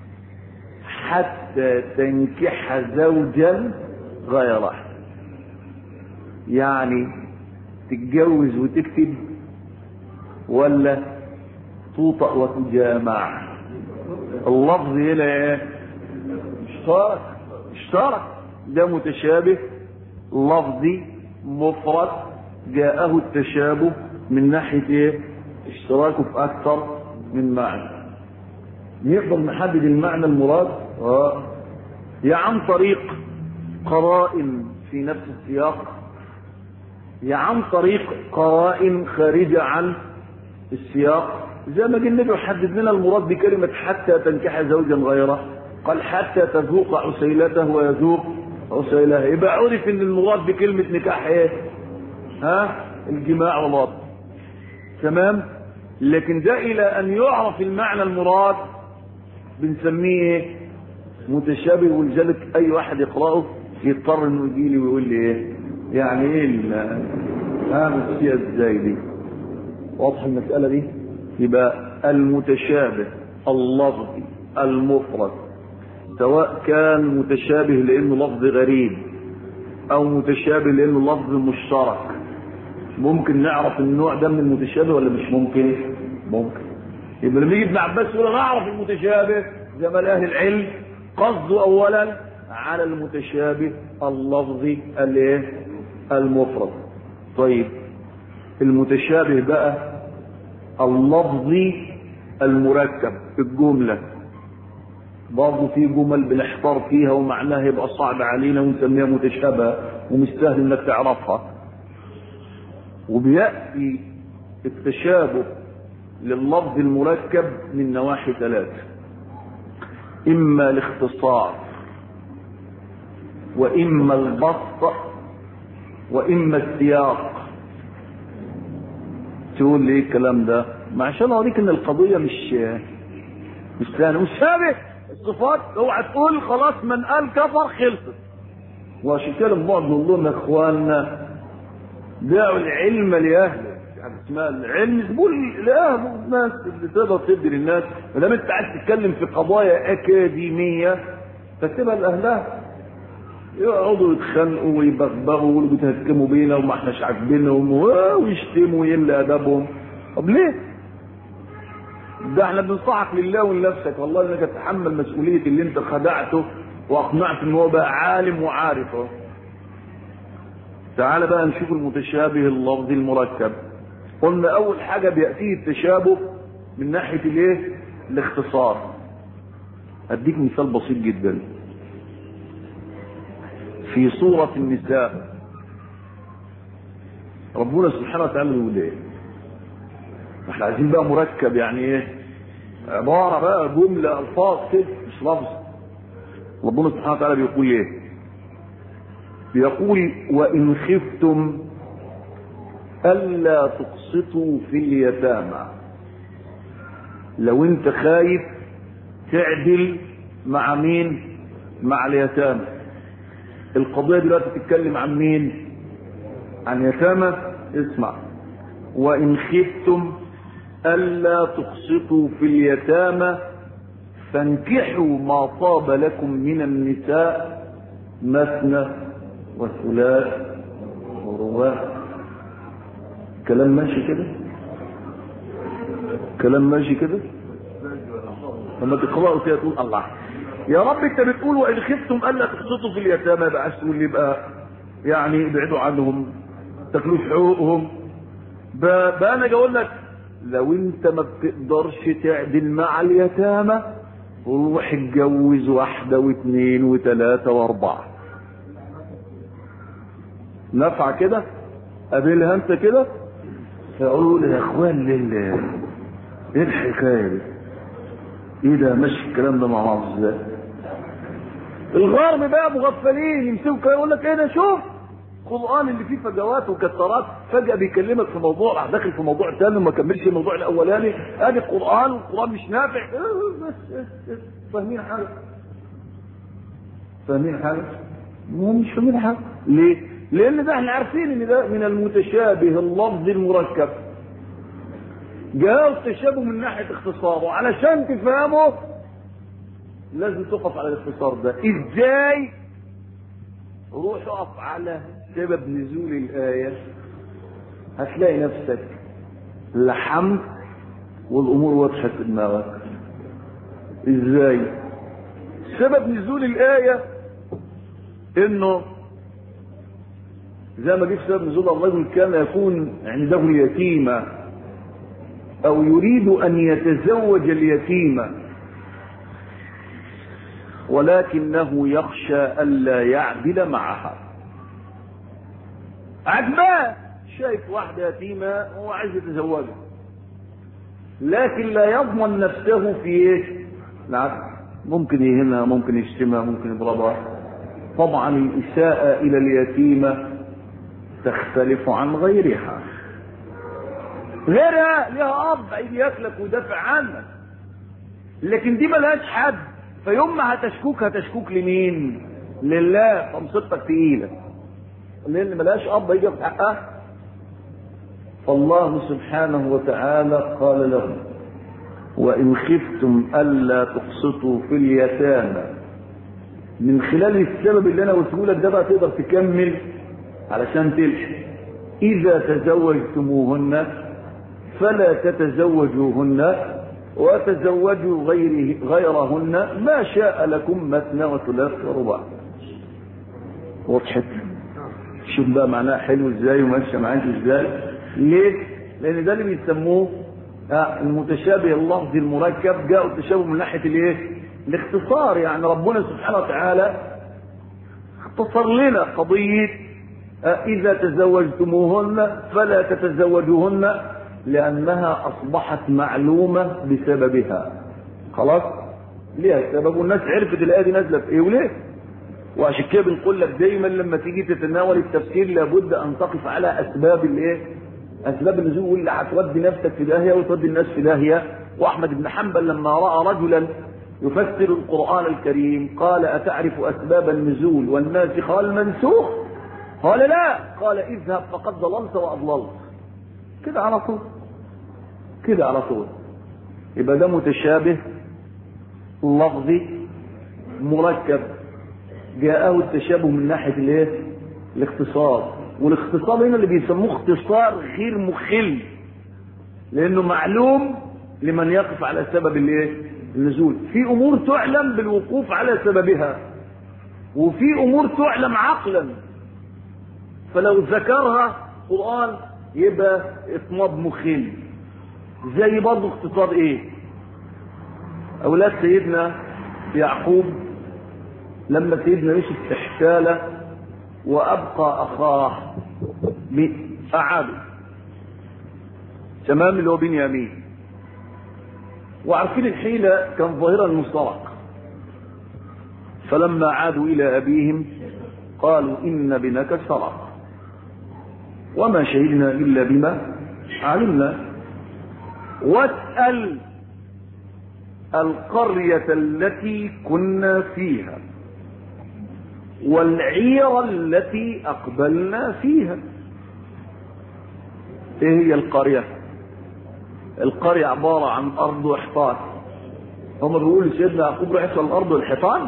حتى تنكح زوجا غيره. يعني تتجوز وتكتب ولا توطأ وتجامع؟ اللفظ هنا ايه؟ اشترك. اشترك. ده متشابه لفظي مفرد جاءه التشابه من ناحية ايه؟ اشتراكه في اكثر من معنى. نقدر نحدد المعنى المراد اه يا عن طريق قرائن في نفس السياق، يا عن طريق قرائن خارجة عن السياق. زي ما جه النبي وحدد لنا المراد بكلمة حتى تنكح زوجا غيره، قال حتى تذوق عسيلته ويذوق عسيلها. يبقى عرف ان المراد بكلمة نكاح ايه؟ ها؟ الجماع والوطء. تمام؟ لكن ده الى ان يعرف المعنى المراد بنسميه ايه؟ متشابه. ولذلك اي واحد يقرأه يضطر انه يجي لي ويقول لي ايه؟ يعني ايه ها مشيها ازاي دي؟ واضح المسألة دي؟ يبقى المتشابه اللفظي المفرد سواء كان متشابه لانه لفظ غريب او متشابه لانه لفظ مشترك، ممكن نعرف النوع ده من المتشابه ولا مش ممكن؟ ممكن. يبقى لما يجي ابن عباس يقول انا اعرف المتشابه زي ما اهل العلم قصده اولا على المتشابه اللفظي الايه؟ المفرد. طيب المتشابه بقى اللفظي المركب في الجمله برضه في جمل بنحتار فيها ومعناها يبقى صعب علينا ونسميها متشابهه ومش سهل انك تعرفها. وبياتي التشابه لللفظ المركب من نواحي ثلاثه: اما الاختصار، واما البسط، واما السياق. تقول لي الكلام ده؟ ما عشان اوريك ان القضيه مش مش سهله مش ثابت الصفات. اوعى تقول خلاص من قال كفر خلصت. وعشان كده بنقعد نقول لهم يا اخواننا دعوا العلم لاهله، يعني اسمها العلم زبون لاهله، الناس اللي تقدر تدي للناس. ما دام انت عايز تتكلم في قضايا اكاديميه فسيبها لاهلها، يقعدوا يتخانقوا ويبغبغوا ويقولوا بيتهكموا بينا وما احناش عاجبينهم ويشتموا ويقل ادبهم. طب ليه؟ ده احنا بننصحك لله ولنفسك والله انك تتحمل مسؤوليه اللي انت خدعته واقنعت ان هو بقى عالم وعارف اهو. تعال بقى نشوف المتشابه اللفظي المركب. قلنا اول حاجه بياتيه التشابه من ناحيه الايه؟ الاختصار. اديك مثال بسيط جدا في سوره النساء. ربنا سبحانه وتعالى يقول ايه؟ احنا عايزين بقى مركب، يعني ايه؟ عباره بقى جمله الفاظ كده مش لفظ. ربنا سبحانه وتعالى بيقول ايه؟ بيقول وان خفتم الا تقسطوا في اليتامى. لو انت خايف تعدل مع مين؟ مع اليتامى. القضيه دلوقتي بتتكلم عن مين؟ عن يتامى. اسمع، وان خفتم الا تقسطوا في اليتامى فانكحوا ما طاب لكم من النساء مثنى وثلاث ورباع. كلام ماشي كده؟ كلام ماشي كده؟ لما تقرأوا كده تقول الله يا رب انت بتقول وان خفتم الا تقسطوا في اليتامى، يبقى عايز تقول يبقى يعني ابعدوا عنهم تاكلوا حقوقهم. بقى انا اقول لك لو انت ما بتقدرش تعدل مع اليتامى روح اتجوز واحده واثنين وثلاثه واربعه. نفع كده؟ قابلها انت كده؟ فاقول يا اخوان لله ايه الحكايه دي؟ ايه ده ماشي الكلام ده مع بعض ازاي؟ الغرب بقى مغفلين يمسكوا يقول لك ايه ده؟ شوف القرآن اللي فيه فجوات وكسرات، فجأة بيكلمك في موضوع راح داخل في موضوع ثاني وما كملش الموضوع الاولاني. ادي القرآن والقرآن مش نافع. فاهمين حاجه؟ فاهمين حاجه؟ مش فاهمين حاجه. ليه؟ لان ده احنا عارفين ان ده من المتشابه اللفظي المركب. جاء التشابه من ناحيه اختصاره، علشان تفهمه لازم تقف على الاختصار ده. ازاي؟ روح اقف على سبب نزول الآية هتلاقي نفسك لحمت والامور وضحت في دماغك. ازاي؟ سبب نزول الآية انه زي ما جه في سبب نزول الرجل كان يكون عنده يتيمة او يريد ان يتزوج اليتيمة ولكنه يخشى الا يعدل معها. عجباه شايف واحدة يتيمة وهو عايز يتزوجها لكن لا يضمن نفسه في ايه؟ العدل. ممكن يهنها، ممكن يشتمها، ممكن يضربها. طبعا الإساءة إلى اليتيمة تختلف عن غيرها. غيرها لها أب يجي ياكلك ويدافع عنك، لكن دي ملهاش حد. فيوم ما هتشكوك هتشكوك لمين؟ لله. فمصيبتك تقيلة لأن ملهاش أب يجي في حقها. فالله سبحانه وتعالى قال لهم وإن خفتم ألا تقسطوا في اليتامى. من خلال السبب اللي أنا قلته لك ده بقى تقدر تكمل علشان تلحق. إذا تزوجتموهن فلا تتزوجوهن وتزوجوا غيره غيرهن ما شاء لكم مثنى وثلاث ورباع. وضحت؟ شوف بقى معناها حلو ازاي وماشي معاك ازاي. ليه؟ لان ده اللي بيسموه المتشابه اللفظي المركب. جاء التشابه من ناحيه الايه؟ الاختصار. يعني ربنا سبحانه وتعالى اختصر لنا قضيه اذا تزوجتموهن فلا تتزوجوهن لانها اصبحت معلومه بسببها. خلاص؟ ليها سبب والناس عرفت الايه دي نازله في ايه وليه. وعشان كده بنقول لك دايما لما تيجي تتناول التفسير لابد ان تقف على اسباب الايه؟ اسباب النزول واللي هتودي نفسك في داهيه وتودي الناس في داهيه. واحمد بن حنبل لما راى رجلا يفسر القران الكريم قال اتعرف اسباب النزول والناسخ والمنسوخ؟ قال لا. قال اذهب فقد ضللت واضللت. كده على طول، كده على طول. يبقى ده متشابه لفظي مركب جاءه التشابه من ناحيه الايه؟ الاختصار. والاختصار هنا اللي بيسموه اختصار غير مخل، لانه معلوم لمن يقف على سبب الايه؟ النزول. في امور تعلم بالوقوف على سببها، وفي امور تعلم عقلا، فلو ذكرها القرآن يبقى اطناب مخل. زي برضه اختصار ايه؟ اولاد سيدنا يعقوب لما سيدنا يوسف احتال وابقى اخاه اعاده، تمام، اللي هو بنيامين. وعارفين الحيلة كان ظاهرا المسترق، فلما عادوا الى ابيهم قالوا ان ابنك سرق وما شهدنا الا بما علمنا واسأل القرية التي كنا فيها والعير التي اقبلنا فيها. ايه هي القرية؟ القرية عبارة عن ارض وحيطان. هم بيقولوا سيدنا يعقوب روح يسأل الارض والحيطان،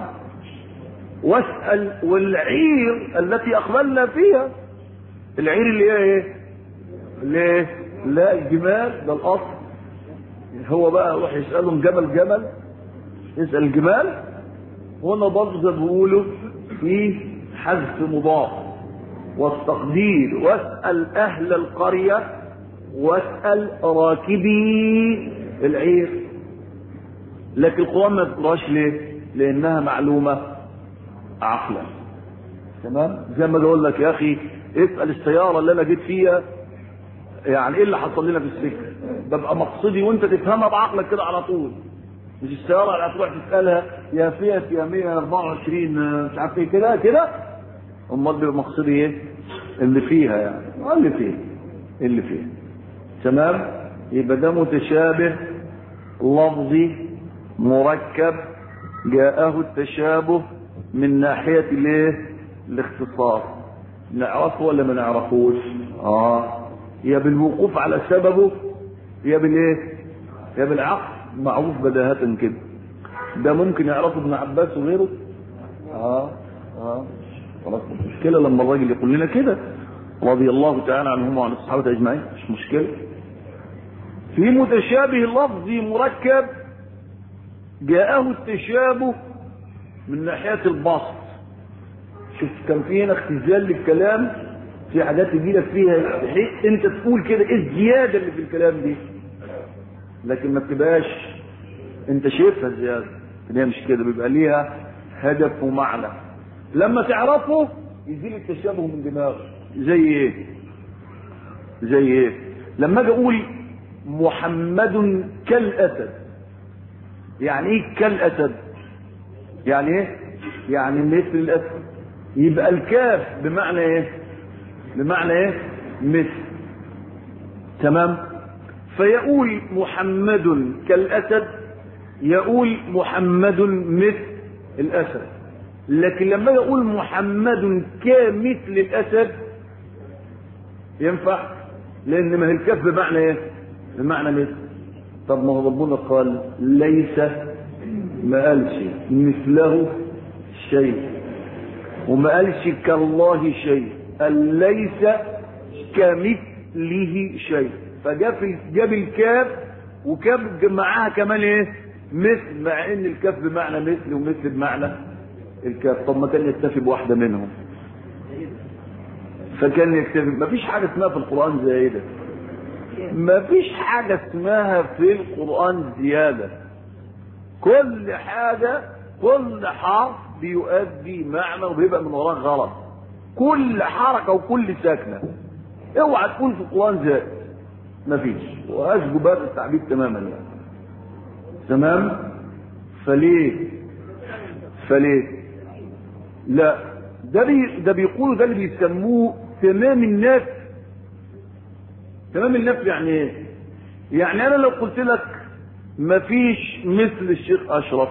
واسأل والعير التي اقبلنا فيها. العير اللي هي ايه؟ ليه؟ لا الجمال، ده الاصل. هو بقى روح يسألهم جمل جمل، يسأل الجمال. هنا برضه زي ما بيقولوا في حذف مضاف والتقدير، واسأل اهل القرية واسأل راكبي العير. لكن القرآن ما يذكرهاش ليه؟ لانها معلومة عقلا. تمام؟ زي ما اقول لك يا اخي اسأل السيارة اللي انا جيت فيها يعني ايه اللي حصل لنا في السكة، ببقى مقصدي وانت تفهمها بعقلك كده على طول. مش السيارة اللي هتروح تسألها يا فيات يا مية واربعة وعشرين مش عارف ايه كده كده. امال بيبقى مقصدي ايه؟ اللي فيها يعني، اللي فيها اللي فيها. تمام؟ يبقى ده متشابه لفظي مركب جاءه التشابه من ناحية الايه؟ الاختصار. نعرفه ولا ما نعرفوش؟ اه يا بالوقوف على سببه يا بالايه؟ يا بالعقل. معروف بداهة كده. ده ممكن يعرفه ابن عباس وغيره. اه اه خلاص مش مشكلة لما الراجل يقول لنا كده رضي الله تعالى عنهم وعن الصحابة اجمعين، مش مشكلة. في متشابه لفظي مركب جاءه التشابه من ناحية البسط. شوف كان في هنا اختزال للكلام، في حاجات تجيلك فيها بحيث انت تقول كده ايه الزيادة اللي في الكلام دي، لكن ما بتبقاش انت شايفها زيادة، هي مش كده، بيبقى ليها هدف ومعنى. لما تعرفه يزيل التشابه من دماغك. زي ايه؟ زي ايه؟ لما اجي اقول محمد كالاسد، يعني ايه كالاسد؟ يعني ايه؟ يعني مثل الاسد. يبقى الكاف بمعنى ايه؟ بمعنى ايه؟ مثل. تمام؟ فيقول محمد كالاسد، يقول محمد مثل الاسد. لكن لما يقول محمد كمثل الاسد ينفع، لان ما هي الكاف بمعنى ايه؟ بمعنى مثل. طب ما هو ربنا قال ليس، ما قالش مثله شيء، وما قالش كالله شيء، قال ليس كمثله شيء. فجاب جاب الكاف وكاب معاها كمان ايه؟ مثل، مع ان الكاف بمعنى مثل ومثل بمعنى الكاف. طب ما كان يكتفي بواحده منهم، فكان يكتفي. ما فيش حاجه اسمها في القران زياده، ما فيش حاجه اسمها في القران زياده. كل حاجه كل حرف بيؤدي معنى وبيبقى من وراه غلط. كل حركه وكل ساكنه اوعى تكون في القران زائد، ما فيش. واشجب بهذا التعبير تماما يعني. تمام؟ فليه فليه لا ده بي ده بيقولوا ده اللي بيسموه تمام النفي. تمام النفي يعني ايه؟ يعني انا لو قلت لك مفيش مثل الشيخ اشرف،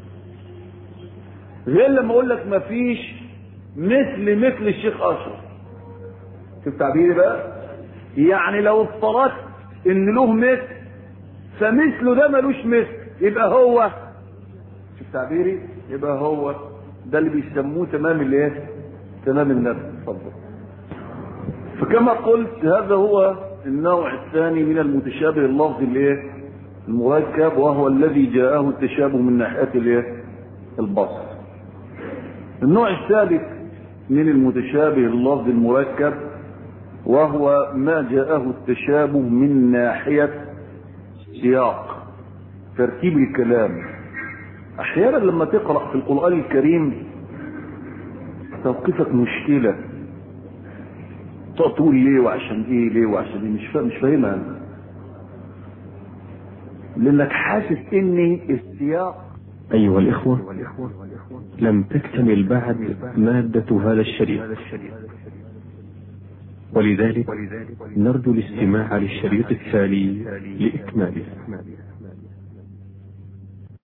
غير لما اقول لك مفيش مثل مثل الشيخ اشرف. شوف تعبيري بقى، يعني لو افترضت ان له مثل فمثله ده ملوش مثل، يبقى هو، شوف تعبيري، يبقى هو ده اللي بيسموه تمام الايه؟ تمام النفي. اتفضل. فكما قلت هذا هو النوع الثاني من المتشابه اللفظي الايه؟ المركب، وهو الذي جاءه التشابه من ناحيه الايه؟ البصر. النوع الثالث من المتشابه اللفظي المركب وهو ما جاءه التشابه من ناحيه سياق ترتيب الكلام. احيانا لما تقرا في القران الكريم توقفك مشكله، تقول ليه وعشان ايه، ليه وعشان ايه، مش فاهم مش فاهمها انت، لانك حاسس ان السياق. ايها الاخوه، لم تكتمل بعد ماده هذا الشريط، ولذلك نرجو الاستماع للشريط التالي لإكماله.